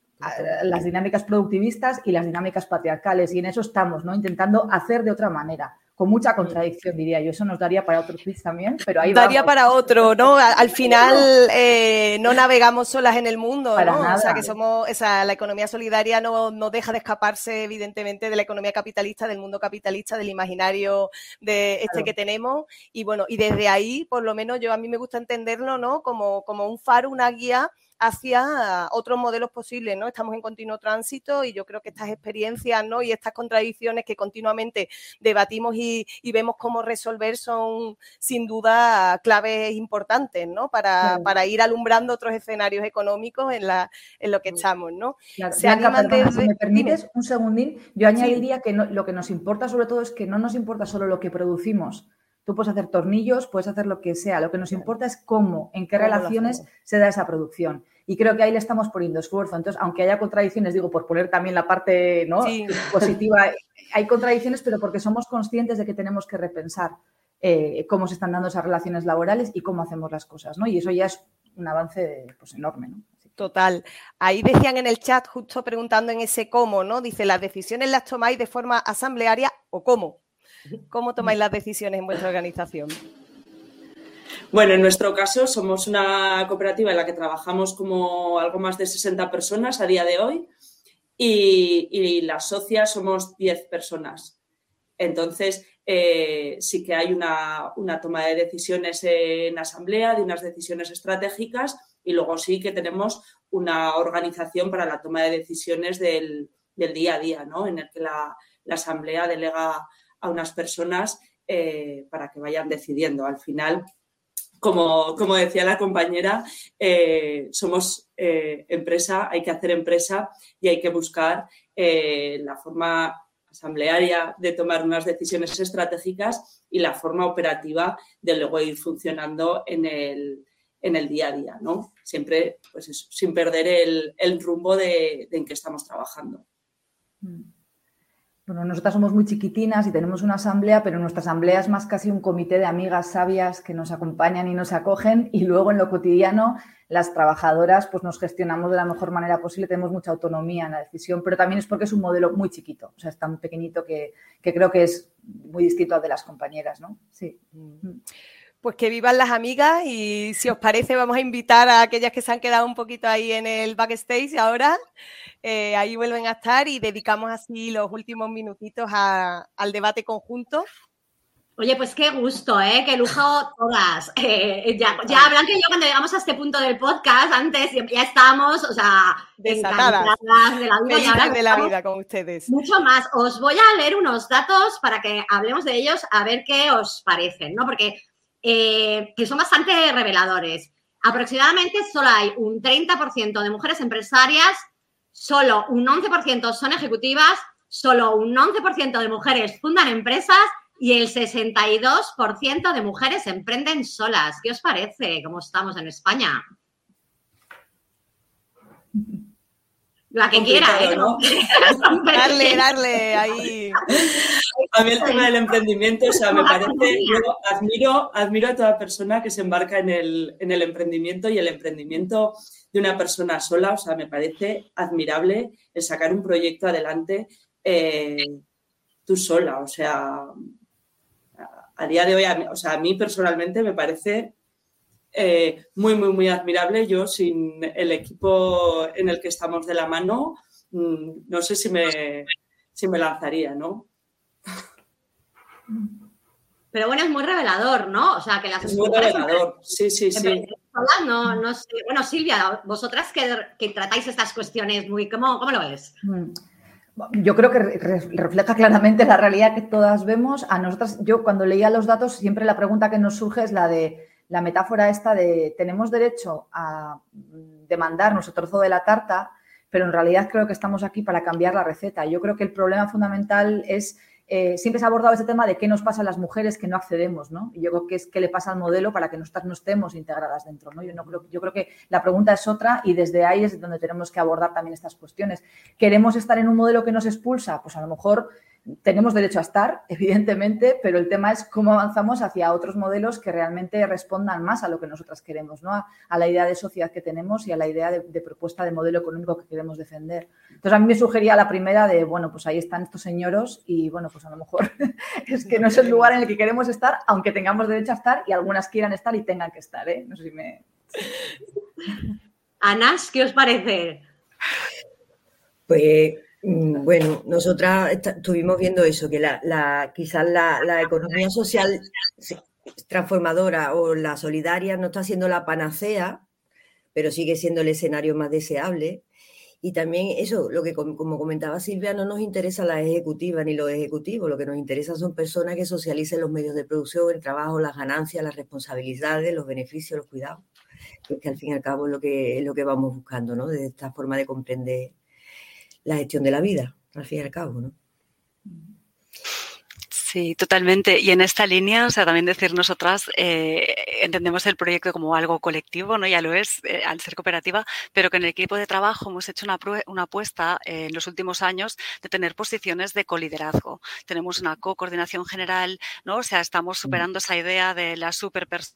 las dinámicas productivistas y las dinámicas patriarcales. Y en eso estamos, ¿no? Intentando hacer de otra manera. Con mucha contradicción, diría yo. Eso nos daría para otro quiz también, pero ahí daría vamos. para otro, ¿no? Al final no navegamos solas en el mundo, para ¿no? nada. O sea, que la economía solidaria no deja de escaparse, evidentemente, de la economía capitalista, del mundo capitalista, del imaginario que tenemos. Y bueno, y desde ahí, por lo menos, a mí me gusta entenderlo, ¿no? Como un faro, una guía hacia otros modelos posibles, ¿no? Estamos en continuo tránsito y yo creo que estas experiencias, ¿no? Y estas contradicciones que continuamente debatimos y vemos cómo resolver son sin duda claves importantes, ¿no? Para ir alumbrando otros escenarios económicos en lo que estamos, ¿no? Claro. Blanca, perdona, si me permites un segundín, yo añadiría que lo que nos importa sobre todo es que no nos importa solo lo que producimos. Tú puedes hacer tornillos, puedes hacer lo que sea. Lo que nos importa es cómo, en qué relaciones se da esa producción. Y creo que ahí le estamos poniendo esfuerzo. Entonces, aunque haya contradicciones, digo, por poner también la parte, ¿no? Sí. Positiva, hay contradicciones, pero porque somos conscientes de que tenemos que repensar cómo se están dando esas relaciones laborales y cómo hacemos las cosas, ¿no? Y eso ya es un avance enorme, ¿no? Total. Ahí decían en el chat, justo preguntando en ese cómo, ¿no? Dice, ¿las decisiones las tomáis de forma asamblearia o cómo? ¿Cómo tomáis las decisiones en vuestra organización? Bueno, en nuestro caso somos una cooperativa en la que trabajamos como algo más de 60 personas a día de hoy y las socias somos 10 personas. Entonces, sí que hay una toma de decisiones en asamblea, de unas decisiones estratégicas y luego sí que tenemos una organización para la toma de decisiones del día a día, ¿no? En el que la asamblea delega a unas personas para que vayan decidiendo. Al final, como decía la compañera, somos empresa, hay que hacer empresa y hay que buscar la forma asamblearia de tomar unas decisiones estratégicas y la forma operativa de luego ir funcionando en el día a día, ¿no? Siempre, pues eso, sin perder el rumbo de en que estamos trabajando. Bueno, nosotras somos muy chiquitinas y tenemos una asamblea, pero nuestra asamblea es más casi un comité de amigas sabias que nos acompañan y nos acogen y luego en lo cotidiano las trabajadoras pues nos gestionamos de la mejor manera posible, tenemos mucha autonomía en la decisión, pero también es porque es un modelo muy chiquito, o sea, es tan pequeñito que creo que es muy distinto al de las compañeras, ¿no? Sí. Pues que vivan las amigas y si os parece vamos a invitar a aquellas que se han quedado un poquito ahí en el backstage ahora, ahí vuelven a estar y dedicamos así los últimos minutitos al debate conjunto. Oye, pues qué gusto, qué lujo todas. Ya Blanca y yo cuando llegamos a este punto del podcast, antes ya estábamos, o sea, desatadas de la vida, felices de la vida con ustedes. Mucho más. Os voy a leer unos datos para que hablemos de ellos a ver qué os parecen, ¿no? Porque que son bastante reveladores. Aproximadamente solo hay un 30% de mujeres empresarias, solo un 11% son ejecutivas, solo un 11% de mujeres fundan empresas y el 62% de mujeres emprenden solas. ¿Qué os parece? ¿Cómo estamos en España? La que quiera, ¿no? Darle ahí. A mí el tema del emprendimiento, o sea, me parece, yo admiro a toda persona que se embarca en el emprendimiento y el emprendimiento de una persona sola, o sea, me parece admirable el sacar un proyecto adelante tú sola, o sea, a día de hoy, o sea, a mí personalmente me parece muy, muy, muy admirable. Yo sin el equipo en el que estamos de la mano, no sé si me lanzaría, ¿no? Pero bueno, es muy revelador, ¿no? O sea, que las Es muy revelador, sí. No sé. Bueno, Silvia, vosotras que tratáis estas cuestiones ¿cómo lo ves? Yo creo que refleja claramente la realidad que todas vemos. A nosotras, yo cuando leía los datos, siempre la pregunta que nos surge es la metáfora esta de tenemos derecho a demandar nuestro trozo de la tarta, pero en realidad creo que estamos aquí para cambiar la receta. Yo creo que el problema fundamental es siempre se ha abordado ese tema de qué nos pasa a las mujeres que no accedemos, ¿no? Y yo creo que es qué le pasa al modelo para que nosotras no estemos integradas dentro, ¿no? Yo creo que la pregunta es otra y desde ahí es donde tenemos que abordar también estas cuestiones. ¿Queremos estar en un modelo que nos expulsa? Pues a lo mejor tenemos derecho a estar, evidentemente, pero el tema es cómo avanzamos hacia otros modelos que realmente respondan más a lo que nosotras queremos, ¿no? A la idea de sociedad que tenemos y a la idea de propuesta de modelo económico que queremos defender. Entonces, a mí me sugería la primera de, bueno, pues ahí están estos señoros y, bueno, pues a lo mejor es que no es el lugar en el que queremos estar, aunque tengamos derecho a estar y algunas quieran estar y tengan que estar, ¿eh? No sé si me... Anas, ¿qué os parece? Pues... Bueno, nosotras estuvimos viendo eso, que quizás la economía social transformadora o la solidaria no está siendo la panacea, pero sigue siendo el escenario más deseable. Y también eso, lo que como comentaba Silvia, no nos interesa la ejecutiva ni los ejecutivos, lo que nos interesa son personas que socialicen los medios de producción, el trabajo, las ganancias, las responsabilidades, los beneficios, los cuidados, que al fin y al cabo es lo que vamos buscando, ¿no? De esta forma de comprender la gestión de la vida, al fin y al cabo, ¿no? Sí, totalmente. Y en esta línea, o sea, también decir nosotras, entendemos el proyecto como algo colectivo, ¿no? Ya lo es, al ser cooperativa, pero que en el equipo de trabajo hemos hecho una apuesta en los últimos años de tener posiciones de coliderazgo. Tenemos una coordinación general, ¿no? O sea, estamos superando esa idea de la superpersona.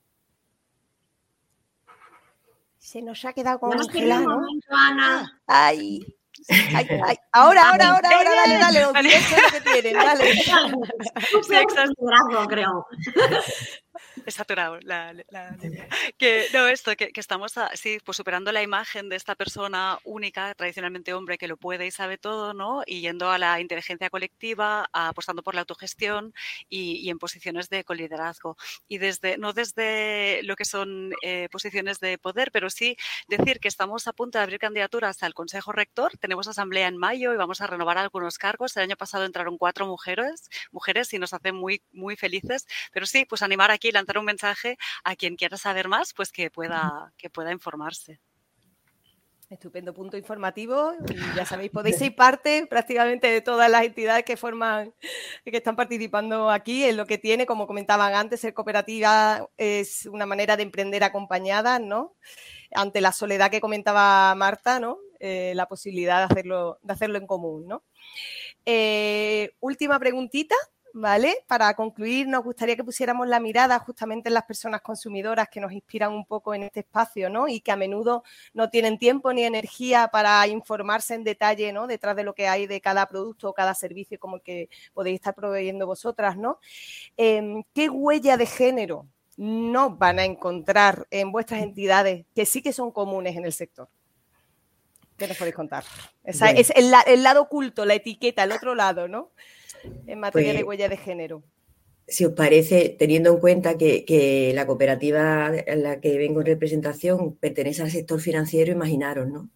Se nos ha quedado congelado, ¿no? Ana. Ay. Ahora, dale, los directos lo que tienen, dale. Sí, exacto, creo. He saturado que estamos pues superando la imagen de esta persona única, tradicionalmente hombre, que lo puede y sabe todo, ¿no? Y yendo a la inteligencia colectiva, apostando por la autogestión y en posiciones de coliderazgo. Y no desde lo que son posiciones de poder, pero sí decir que estamos a punto de abrir candidaturas al Consejo Rector. Tenemos asamblea en mayo y vamos a renovar algunos cargos. El año pasado entraron 4 mujeres y nos hacen muy, muy felices. Pero sí, pues animar aquí, lanzar un mensaje a quien quiera saber más, pues que pueda informarse. Estupendo punto informativo y ya sabéis, podéis ser parte prácticamente de todas las entidades que están participando aquí en lo que tiene, como comentaban antes, ser cooperativa es una manera de emprender acompañada, ¿no? Ante la soledad que comentaba Marta, ¿no? La posibilidad de hacerlo en común, ¿no? Última preguntita. ¿Vale? Para concluir, nos gustaría que pusiéramos la mirada justamente en las personas consumidoras que nos inspiran un poco en este espacio, ¿no? Y que a menudo no tienen tiempo ni energía para informarse en detalle, ¿no? Detrás de lo que hay de cada producto o cada servicio como el que podéis estar proveyendo vosotras, ¿no? ¿Qué huella de género no van a encontrar en vuestras entidades que sí que son comunes en el sector? ¿Qué nos podéis contar? Es el lado oculto, la etiqueta, el otro lado, ¿no? En materia de huella de género. Si os parece, teniendo en cuenta que la cooperativa en la que vengo en representación pertenece al sector financiero, imaginaros, ¿no?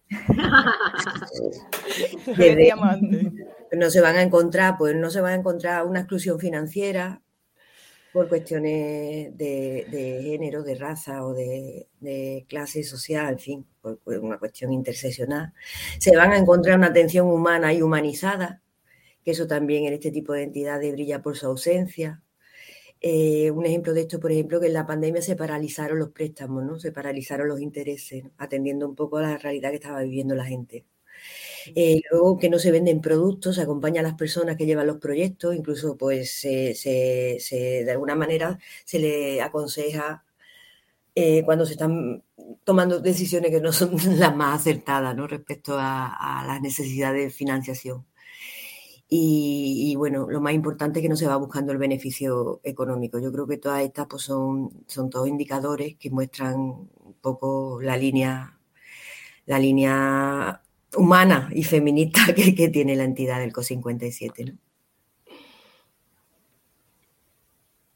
No se van a encontrar una exclusión financiera por cuestiones de género, de raza o de clase social, en fin, por una cuestión interseccional. Se van a encontrar una atención humana y humanizada, que eso también en este tipo de entidades brilla por su ausencia. Un ejemplo de esto, por ejemplo, que en la pandemia se paralizaron los préstamos, ¿no? Se paralizaron los intereses, ¿no? Atendiendo un poco a la realidad que estaba viviendo la gente. Luego que no se venden productos, se acompaña a las personas que llevan los proyectos, incluso pues de alguna manera se le aconseja cuando se están tomando decisiones que no son las más acertadas, ¿no? Respecto a las necesidades de financiación. Y bueno, lo más importante es que no se va buscando el beneficio económico. Yo creo que todas estas pues son todos indicadores que muestran un poco la línea humana y feminista que tiene la entidad del COP 57, ¿no?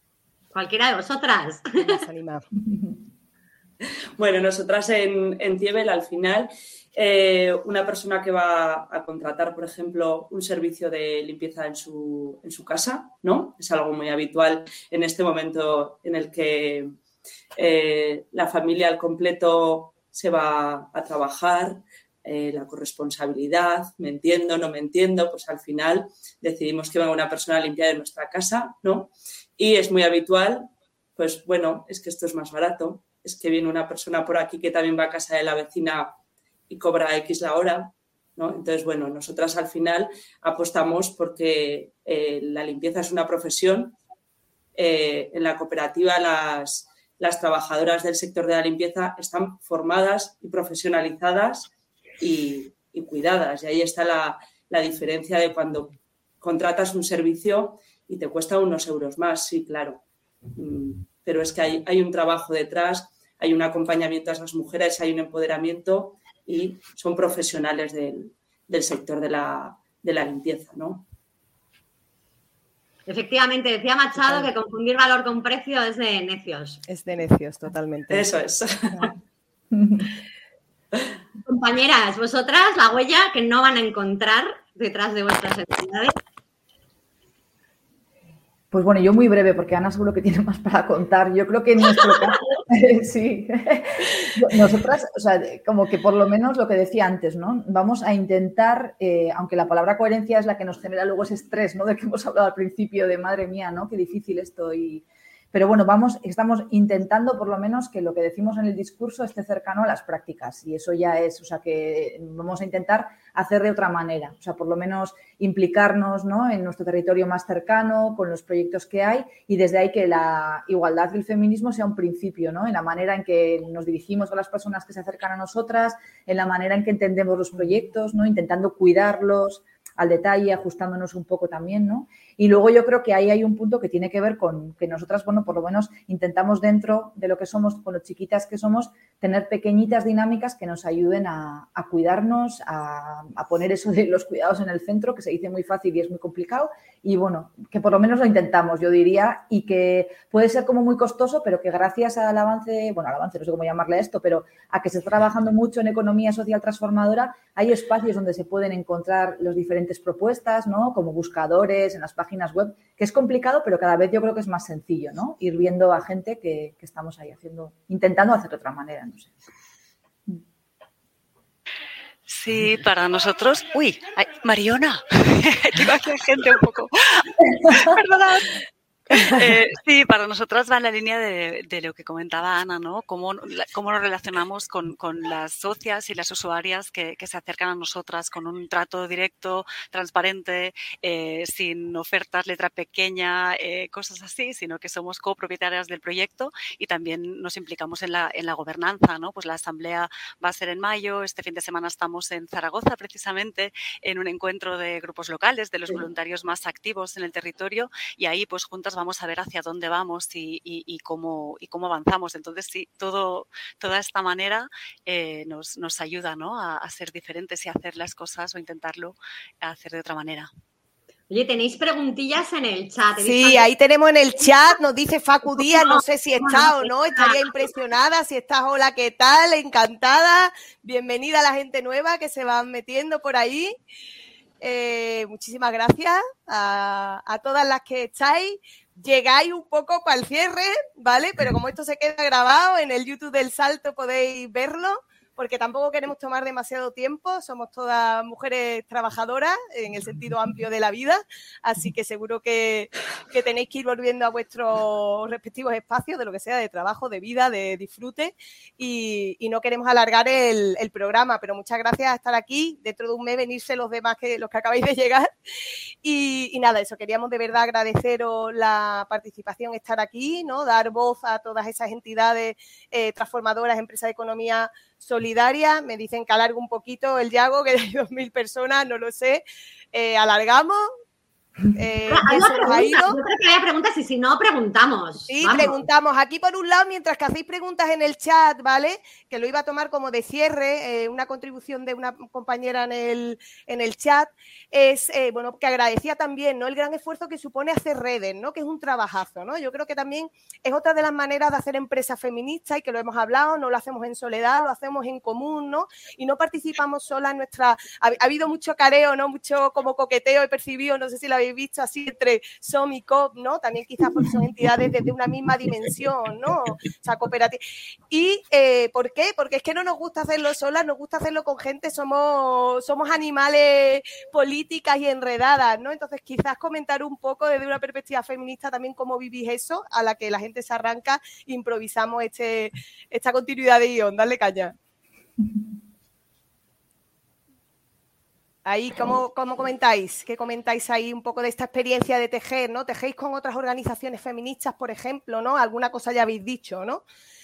Cualquiera de vosotras. Más animado. Bueno, nosotras en Tiebel, al final, una persona que va a contratar, por ejemplo, un servicio de limpieza en su casa, ¿no? Es algo muy habitual en este momento en el que la familia al completo se va a trabajar, la corresponsabilidad, me entiendo, no me entiendo, pues al final decidimos que venga una persona a limpiar en nuestra casa, ¿no? Y es muy habitual, pues bueno, es que esto es más barato, es que viene una persona por aquí que también va a casa de la vecina y cobra X la hora, ¿no? Entonces, bueno, nosotras al final apostamos porque la limpieza es una profesión. En la cooperativa las trabajadoras del sector de la limpieza están formadas y profesionalizadas y cuidadas. Y ahí está la diferencia de cuando contratas un servicio y te cuesta unos euros más, sí, claro. Pero es que hay un trabajo detrás, hay un acompañamiento a esas mujeres, hay un empoderamiento y son profesionales del sector de la limpieza, ¿no? Efectivamente, decía Machado que confundir valor con precio es de necios. Es de necios, totalmente. Eso es. Compañeras, vosotras, la huella que no van a encontrar detrás de vuestras entidades. Pues bueno, yo muy breve, porque Ana seguro que tiene más para contar. Yo creo que en nuestro caso, sí, nosotras, o sea, como que por lo menos lo que decía antes, ¿no? Vamos a intentar, aunque la palabra coherencia es la que nos genera luego ese estrés, ¿no? De que hemos hablado al principio, de madre mía, ¿no? Qué difícil esto Pero bueno, estamos intentando por lo menos que lo que decimos en el discurso esté cercano a las prácticas y eso ya es, o sea, que vamos a intentar hacer de otra manera, o sea, por lo menos implicarnos, ¿no? En nuestro territorio más cercano, con los proyectos que hay y desde ahí que la igualdad y el feminismo sea un principio, ¿no? En la manera en que nos dirigimos a las personas que se acercan a nosotras, en la manera en que entendemos los proyectos, ¿no? Intentando cuidarlos al detalle, ajustándonos un poco también, ¿no? Y luego yo creo que ahí hay un punto que tiene que ver con que nosotras, bueno, por lo menos intentamos dentro de lo que somos, con lo chiquitas que somos, tener pequeñitas dinámicas que nos ayuden a cuidarnos, a poner eso de los cuidados en el centro, que se dice muy fácil y es muy complicado. Y bueno, que por lo menos lo intentamos, yo diría, y que puede ser como muy costoso, pero que gracias al avance, bueno, al avance, no sé cómo llamarle a esto, pero a que se está trabajando mucho en economía social transformadora, hay espacios donde se pueden encontrar las diferentes propuestas, ¿no? Como buscadores, en las páginas web, que es complicado, pero cada vez yo creo que es más sencillo, ¿no? Ir viendo a gente que estamos ahí intentando hacer de otra manera, no sé. Sí, para nosotros... ¡Uy! Ay, Mariona, tengo aquí gente un poco... Perdonad. Sí, para nosotras va en la línea de lo que comentaba Ana, ¿no? Cómo nos relacionamos con las socias y las usuarias que se acercan a nosotras con un trato directo, transparente, sin ofertas, letra pequeña, cosas así, sino que somos copropietarias del proyecto y también nos implicamos en la gobernanza, ¿no? Pues la asamblea va a ser en mayo, este fin de semana estamos en Zaragoza precisamente en un encuentro de grupos locales, de los voluntarios más activos en el territorio y ahí pues juntas vamos a ver hacia dónde vamos y cómo avanzamos. Entonces, sí, toda esta manera nos ayuda, ¿no? a ser diferentes y a hacer las cosas o intentarlo hacer de otra manera. Oye, tenéis preguntillas en el chat. Sí, ahí tenemos en el chat, nos dice Facu Díaz, no sé si está o no, estaría impresionada, si estás, hola, ¿qué tal? Encantada, bienvenida a la gente nueva que se van metiendo por ahí. Muchísimas gracias a todas las que estáis. Llegáis un poco para el cierre, ¿vale? Pero como esto se queda grabado, en el YouTube del Salto podéis verlo, porque tampoco queremos tomar demasiado tiempo. Somos todas mujeres trabajadoras en el sentido amplio de la vida, así que seguro que tenéis que ir volviendo a vuestros respectivos espacios, de lo que sea, de trabajo, de vida, de disfrute, y no queremos alargar el programa, pero muchas gracias a estar aquí. Dentro de un mes venirse los demás, los que acabáis de llegar. Y nada, eso, queríamos de verdad agradeceros la participación, estar aquí, ¿no? Dar voz a todas esas entidades transformadoras, empresas de economía solidaria. Me dicen que alargo un poquito el Yago, que hay 2.000 personas, no lo sé. Alargamos. Yo creo que había preguntas y si no, preguntamos. Sí, vamos. Preguntamos. Aquí por un lado, mientras que hacéis preguntas en el chat, ¿vale? Que lo iba a tomar como de cierre, una contribución de una compañera en el chat, es, bueno, que agradecía también, ¿no? El gran esfuerzo que supone hacer redes, ¿no? Que es un trabajazo, ¿no? Yo creo que también es otra de las maneras de hacer empresas feministas y que lo hemos hablado, no lo hacemos en soledad, lo hacemos en común, ¿no? Y no participamos solas en nuestra... Ha habido mucho careo, ¿no? Mucho como coqueteo he percibido, no sé si lo habéis visto así entre SOM y COP, ¿no? También quizás porque son entidades desde una misma dimensión, ¿no? O sea, cooperativa. ¿Y por qué? Porque es que no nos gusta hacerlo solas, nos gusta hacerlo con gente, somos animales políticas y enredadas, ¿no? Entonces, quizás comentar un poco desde una perspectiva feminista también cómo vivís eso, a la que la gente se arranca e improvisamos esta continuidad de guión. Dale caña. Ahí, ¿cómo comentáis? ¿Qué comentáis ahí un poco de esta experiencia de tejer, ¿no? ¿Tejéis con otras organizaciones feministas, por ejemplo, ¿no? Alguna cosa ya habéis dicho, ¿no?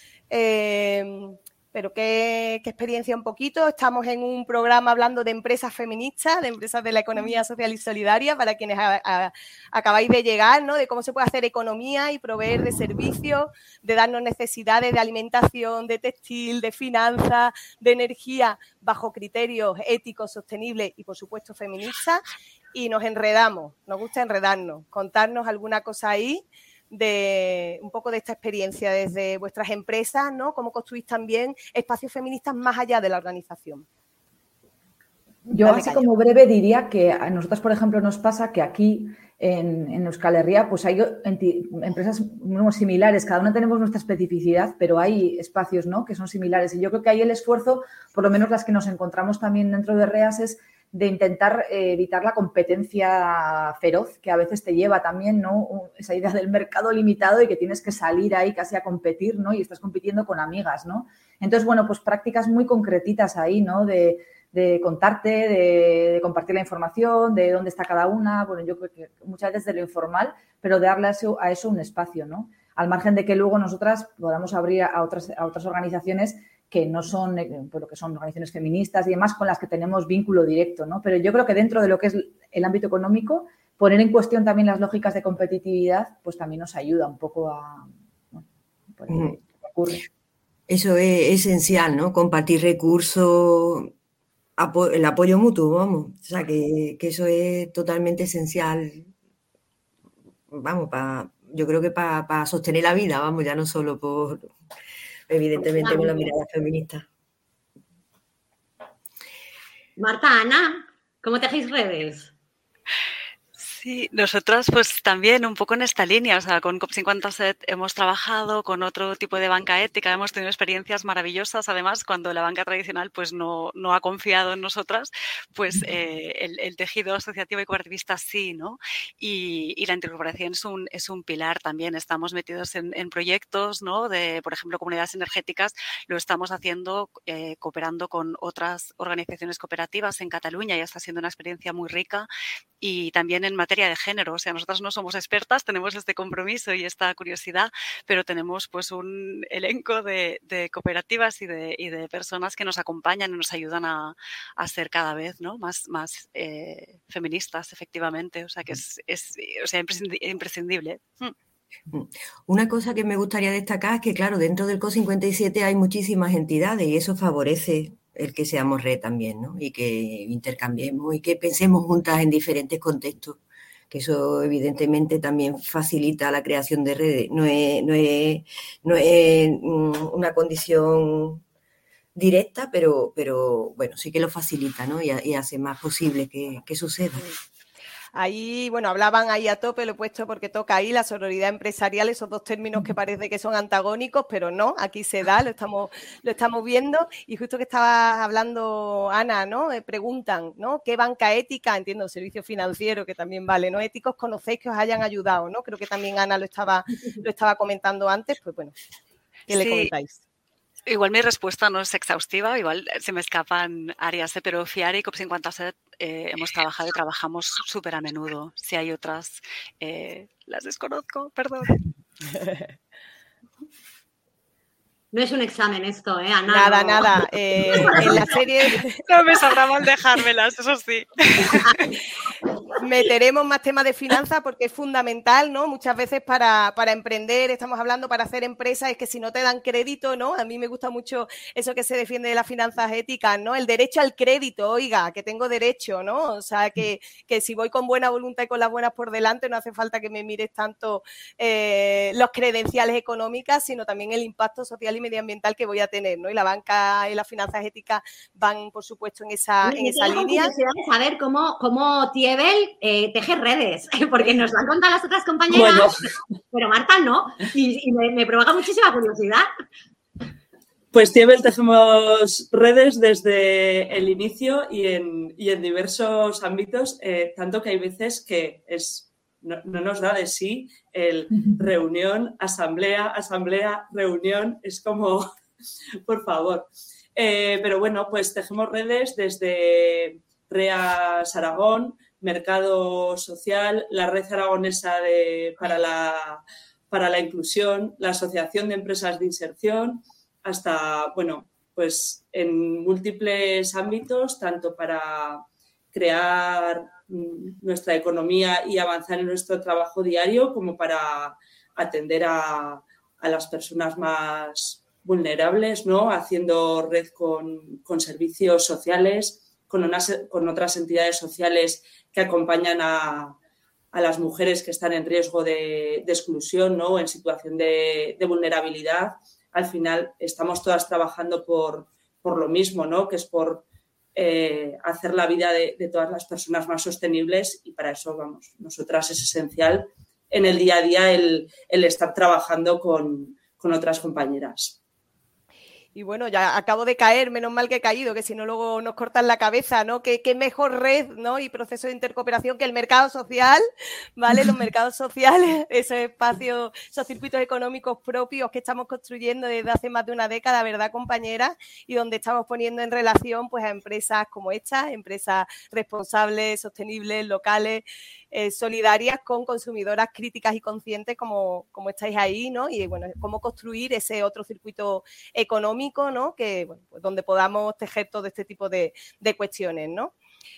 Pero ¿qué experiencia un poquito? Estamos en un programa hablando de empresas feministas, de empresas de la economía social y solidaria, para quienes acabáis de llegar, ¿no? De cómo se puede hacer economía y proveer de servicios, de darnos necesidades de alimentación, de textil, de finanzas, de energía, bajo criterios éticos, sostenibles y, por supuesto, feministas. Y nos enredamos, nos gusta enredarnos. Contarnos alguna cosa ahí de un poco de esta experiencia desde vuestras empresas, ¿no? Cómo construís también espacios feministas más allá de la organización. Yo así como breve diría que a nosotras, por ejemplo, nos pasa que aquí en Euskal Herria pues hay empresas muy similares, cada una tenemos nuestra especificidad, pero hay espacios, ¿no?, que son similares. Y yo creo que ahí el esfuerzo, por lo menos las que nos encontramos también dentro de REAS, es de intentar evitar la competencia feroz que a veces te lleva también, ¿no?, esa idea del mercado limitado y que tienes que salir ahí casi a competir, ¿no?, y estás compitiendo con amigas, ¿no? Entonces, bueno, pues prácticas muy concretitas ahí, ¿no?, de contarte, de compartir la información, de dónde está cada una. Bueno, yo creo que muchas veces de lo informal, pero de darle a eso un espacio, ¿no? Al margen de que luego nosotras podamos abrir a otras organizaciones que no son, pues lo que son organizaciones feministas y demás, con las que tenemos vínculo directo, ¿no? Pero yo creo que dentro de lo que es el ámbito económico, poner en cuestión también las lógicas de competitividad, pues también nos ayuda un poco a... Bueno, pues, ¿qué ocurre? Eso es esencial, ¿no? Compartir recursos, el apoyo mutuo, vamos. O sea, que eso es totalmente esencial, vamos, yo creo que para sostener la vida, vamos, ya no solo por... Evidentemente con la mirada feminista. Marta, Ana, ¿cómo tejéis redes? Sí, nosotras pues también un poco en esta línea, o sea, con COP57 hemos trabajado con otro tipo de banca ética, hemos tenido experiencias maravillosas, además cuando la banca tradicional pues no ha confiado en nosotras, pues el tejido asociativo y cooperativista sí, ¿no? Y la incorporación es un pilar también, estamos metidos en proyectos, ¿no?, de, por ejemplo, comunidades energéticas, lo estamos haciendo cooperando con otras organizaciones cooperativas en Cataluña y está siendo una experiencia muy rica. Y también en materia de género, o sea, nosotras no somos expertas, tenemos este compromiso y esta curiosidad, pero tenemos pues un elenco de cooperativas y de personas que nos acompañan y nos ayudan a ser cada vez, ¿no?, más feministas, efectivamente, o sea, que es imprescindible. Una cosa que me gustaría destacar es que, claro, dentro del COP57 hay muchísimas entidades y eso favorece el que seamos red también, ¿no? Y que intercambiemos y que pensemos juntas en diferentes contextos, que eso evidentemente también facilita la creación de redes. No es una condición directa, pero bueno, sí que lo facilita, ¿no? Y hace más posible que suceda. Ahí, bueno, hablaban ahí a tope, lo he puesto porque toca ahí la sororidad empresarial, esos dos términos que parece que son antagónicos, pero no, aquí se da, lo estamos viendo. Y justo que estabas hablando, Ana, ¿no? Preguntan, ¿no?, ¿qué banca ética? Entiendo, servicio financiero, que también vale, ¿no? Éticos conocéis que os hayan ayudado, ¿no? Creo que también Ana lo estaba comentando antes, pues bueno, ¿qué le comentáis? Igual mi respuesta no es exhaustiva, igual se me escapan áreas, pero FIARE y COP57 hemos trabajado y trabajamos súper a menudo. Si hay otras, las desconozco, perdón. No es un examen esto, Ana. Nada, no. nada. En la serie No me sabrá mal dejármelas, eso sí. meteremos más temas de finanzas porque es fundamental, ¿no? Muchas veces para emprender, estamos hablando para hacer empresas, es que si no te dan crédito, ¿no? A mí me gusta mucho eso que se defiende de las finanzas éticas, ¿no? El derecho al crédito, oiga, que tengo derecho, ¿no? O sea, que si voy con buena voluntad y con las buenas por delante, no hace falta que me mires tanto los credenciales económicas, sino también el impacto social y medioambiental que voy a tener, ¿no? Y la banca y las finanzas éticas van, por supuesto, en esa línea. De saber cómo Tiebel teje redes, porque nos lo han contado las otras compañeras, pero Marta no, y me provoca muchísima curiosidad. Pues Tiebel tejemos redes desde el inicio y en diversos ámbitos, tanto que hay veces que no nos da de sí el reunión, asamblea, reunión, es como, por favor. Pero bueno, pues tejemos redes desde REAS Aragón, Mercado Social, la Red Aragonesa para la Inclusión, la Asociación de Empresas de Inserción, hasta, bueno, pues en múltiples ámbitos, tanto para crear nuestra economía y avanzar en nuestro trabajo diario, como para atender a las personas más vulnerables, ¿no? Haciendo red con servicios sociales, con otras entidades sociales que acompañan a las mujeres que están en riesgo de exclusión, ¿no? En situación de vulnerabilidad. Al final estamos todas trabajando por lo mismo, ¿no? Que es por hacer la vida de todas las personas más sostenibles, y para eso, vamos, nosotras es esencial en el día a día el estar trabajando con otras compañeras. Y bueno, ya acabo de caer, menos mal que he caído, que si no luego nos cortan la cabeza, ¿no? Qué mejor red, ¿no? Y proceso de intercooperación que el mercado social, ¿vale? Los mercados sociales, esos espacios, esos circuitos económicos propios que estamos construyendo desde hace más de una década, ¿verdad, compañeras? Y donde estamos poniendo en relación, pues, a empresas como estas, empresas responsables, sostenibles, locales, solidarias con consumidoras críticas y conscientes como estáis ahí, ¿no? Y bueno, cómo construir ese otro circuito económico, ¿no? Que, bueno, pues donde podamos tejer todo este tipo de cuestiones, ¿no?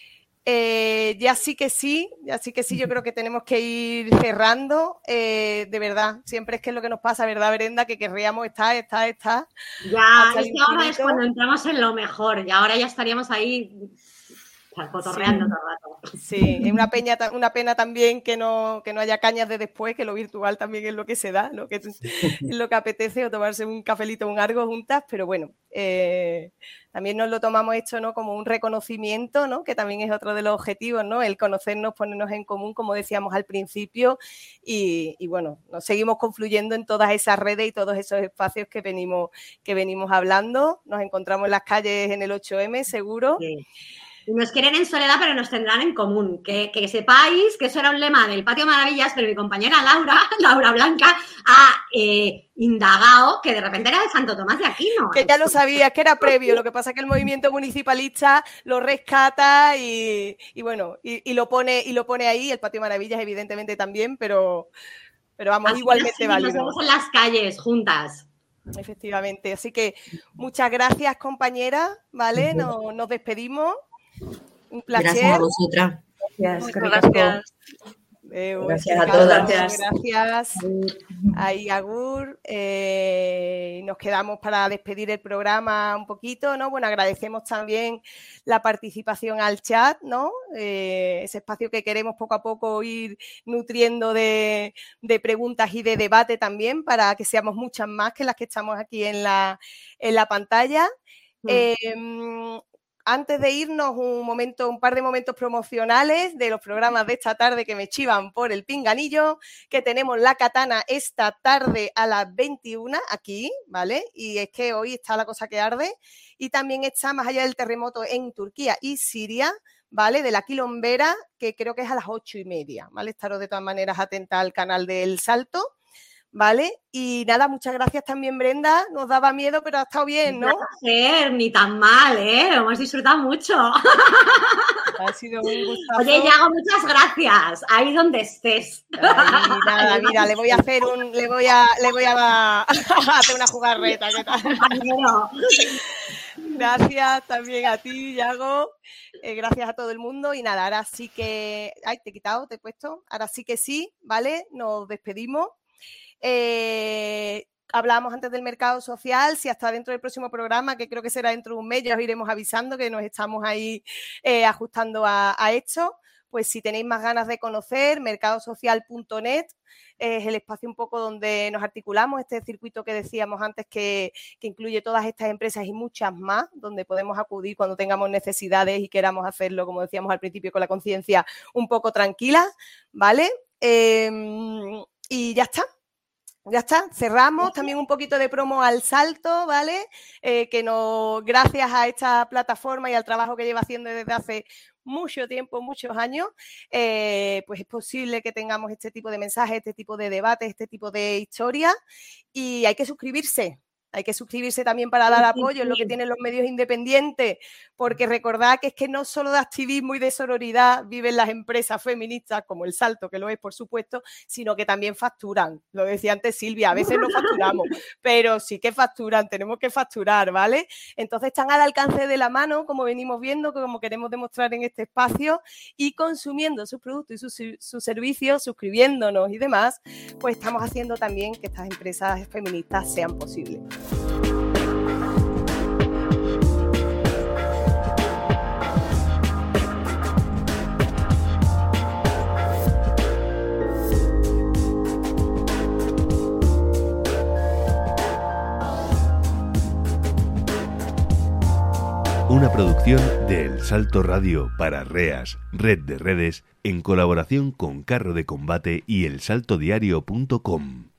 Ya sí que sí, yo creo que tenemos que ir cerrando, de verdad, siempre es que es lo que nos pasa, ¿verdad, Brenda? Que querríamos estar. Ya, es que ahora es cuando entramos en lo mejor, y ahora ya estaríamos ahí cotorreando todo el rato. Sí, es una pena también que no haya cañas de después, que lo virtual también es lo que se da, ¿no? Que es lo que apetece, o tomarse un cafelito o un algo juntas, pero bueno, también nos lo tomamos esto, ¿no? Como un reconocimiento, ¿no? Que también es otro de los objetivos, ¿no? El conocernos, ponernos en común, como decíamos al principio, y bueno, nos seguimos confluyendo en todas esas redes y todos esos espacios que venimos hablando. Nos encontramos en las calles en el 8M, seguro. Sí. Y nos quieren en soledad, pero nos tendrán en común. Que sepáis que eso era un lema del Patio Maravillas, pero mi compañera Laura Blanca, ha indagado que de repente era de Santo Tomás de Aquino. Que ya lo sabía, que era previo. Lo que pasa es que el movimiento municipalista lo rescata y bueno, y lo pone ahí. El Patio Maravillas, evidentemente, también, pero vamos, así igualmente válido. Nos vemos en las calles juntas. Efectivamente. Así que muchas gracias, compañeras, ¿vale? Nos despedimos. Un placer. Gracias a vosotras. Gracias. Gracias a todas. Gracias. Ahí, agur. Nos quedamos para despedir el programa un poquito, ¿no? Bueno, agradecemos también la participación al chat, ¿no? Ese espacio que queremos poco a poco ir nutriendo de preguntas y de debate también, para que seamos muchas más que las que estamos aquí en la pantalla. Antes de irnos, un par de momentos promocionales de los programas de esta tarde que me chivan por el pinganillo, que tenemos la katana esta tarde a las 21 aquí, ¿vale? Y es que hoy está la cosa que arde. Y también está Más allá del terremoto en Turquía y Siria, ¿vale? De la Quilombera, que creo que es a las 8:30, ¿vale? Estaros de todas maneras atentas al canal del Salto, ¿vale? Y nada, muchas gracias también, Brenda. Nos daba miedo, pero ha estado bien, ¿no? Un placer, ni tan mal, ¿eh? Lo hemos disfrutado mucho. Ha sido un gustazo. Oye, Yago, muchas gracias. Ahí donde estés. Ay, nada, mira, le voy a hacer hacer una jugarreta. ¿Qué tal? Gracias también a ti, Yago. Gracias a todo el mundo. Y nada, ahora sí que... Ay, te he quitado, te he puesto. Ahora sí que sí, ¿vale? Nos despedimos. Hablábamos antes del mercado social, si hasta dentro del próximo programa, que creo que será dentro de un mes, ya os iremos avisando que nos estamos ahí ajustando a esto. Pues si tenéis más ganas de conocer, mercadosocial.net es el espacio un poco donde nos articulamos, este circuito que decíamos antes que incluye todas estas empresas y muchas más, donde podemos acudir cuando tengamos necesidades y queramos hacerlo, como decíamos al principio, con la conciencia un poco tranquila, ¿vale? Y ya está. Ya está, cerramos. También un poquito de promo al Salto, ¿vale? Gracias a esta plataforma y al trabajo que lleva haciendo desde hace mucho tiempo, muchos años, pues es posible que tengamos este tipo de mensajes, este tipo de debates, este tipo de historias, y hay que suscribirse. Hay que suscribirse también para dar apoyo en lo que tienen los medios independientes, porque recordad que es que no solo de activismo y de sororidad viven las empresas feministas, como El Salto, que lo es, por supuesto, sino que también facturan. Lo decía antes Silvia, a veces no facturamos, pero sí que facturan, tenemos que facturar, ¿vale? Entonces están al alcance de la mano, como venimos viendo, como queremos demostrar en este espacio, y consumiendo sus productos y sus servicios, suscribiéndonos y demás, pues estamos haciendo también que estas empresas feministas sean posibles. Una producción de El Salto Radio para REAS, Red de Redes, en colaboración con Carro de Combate y elsaltodiario.com.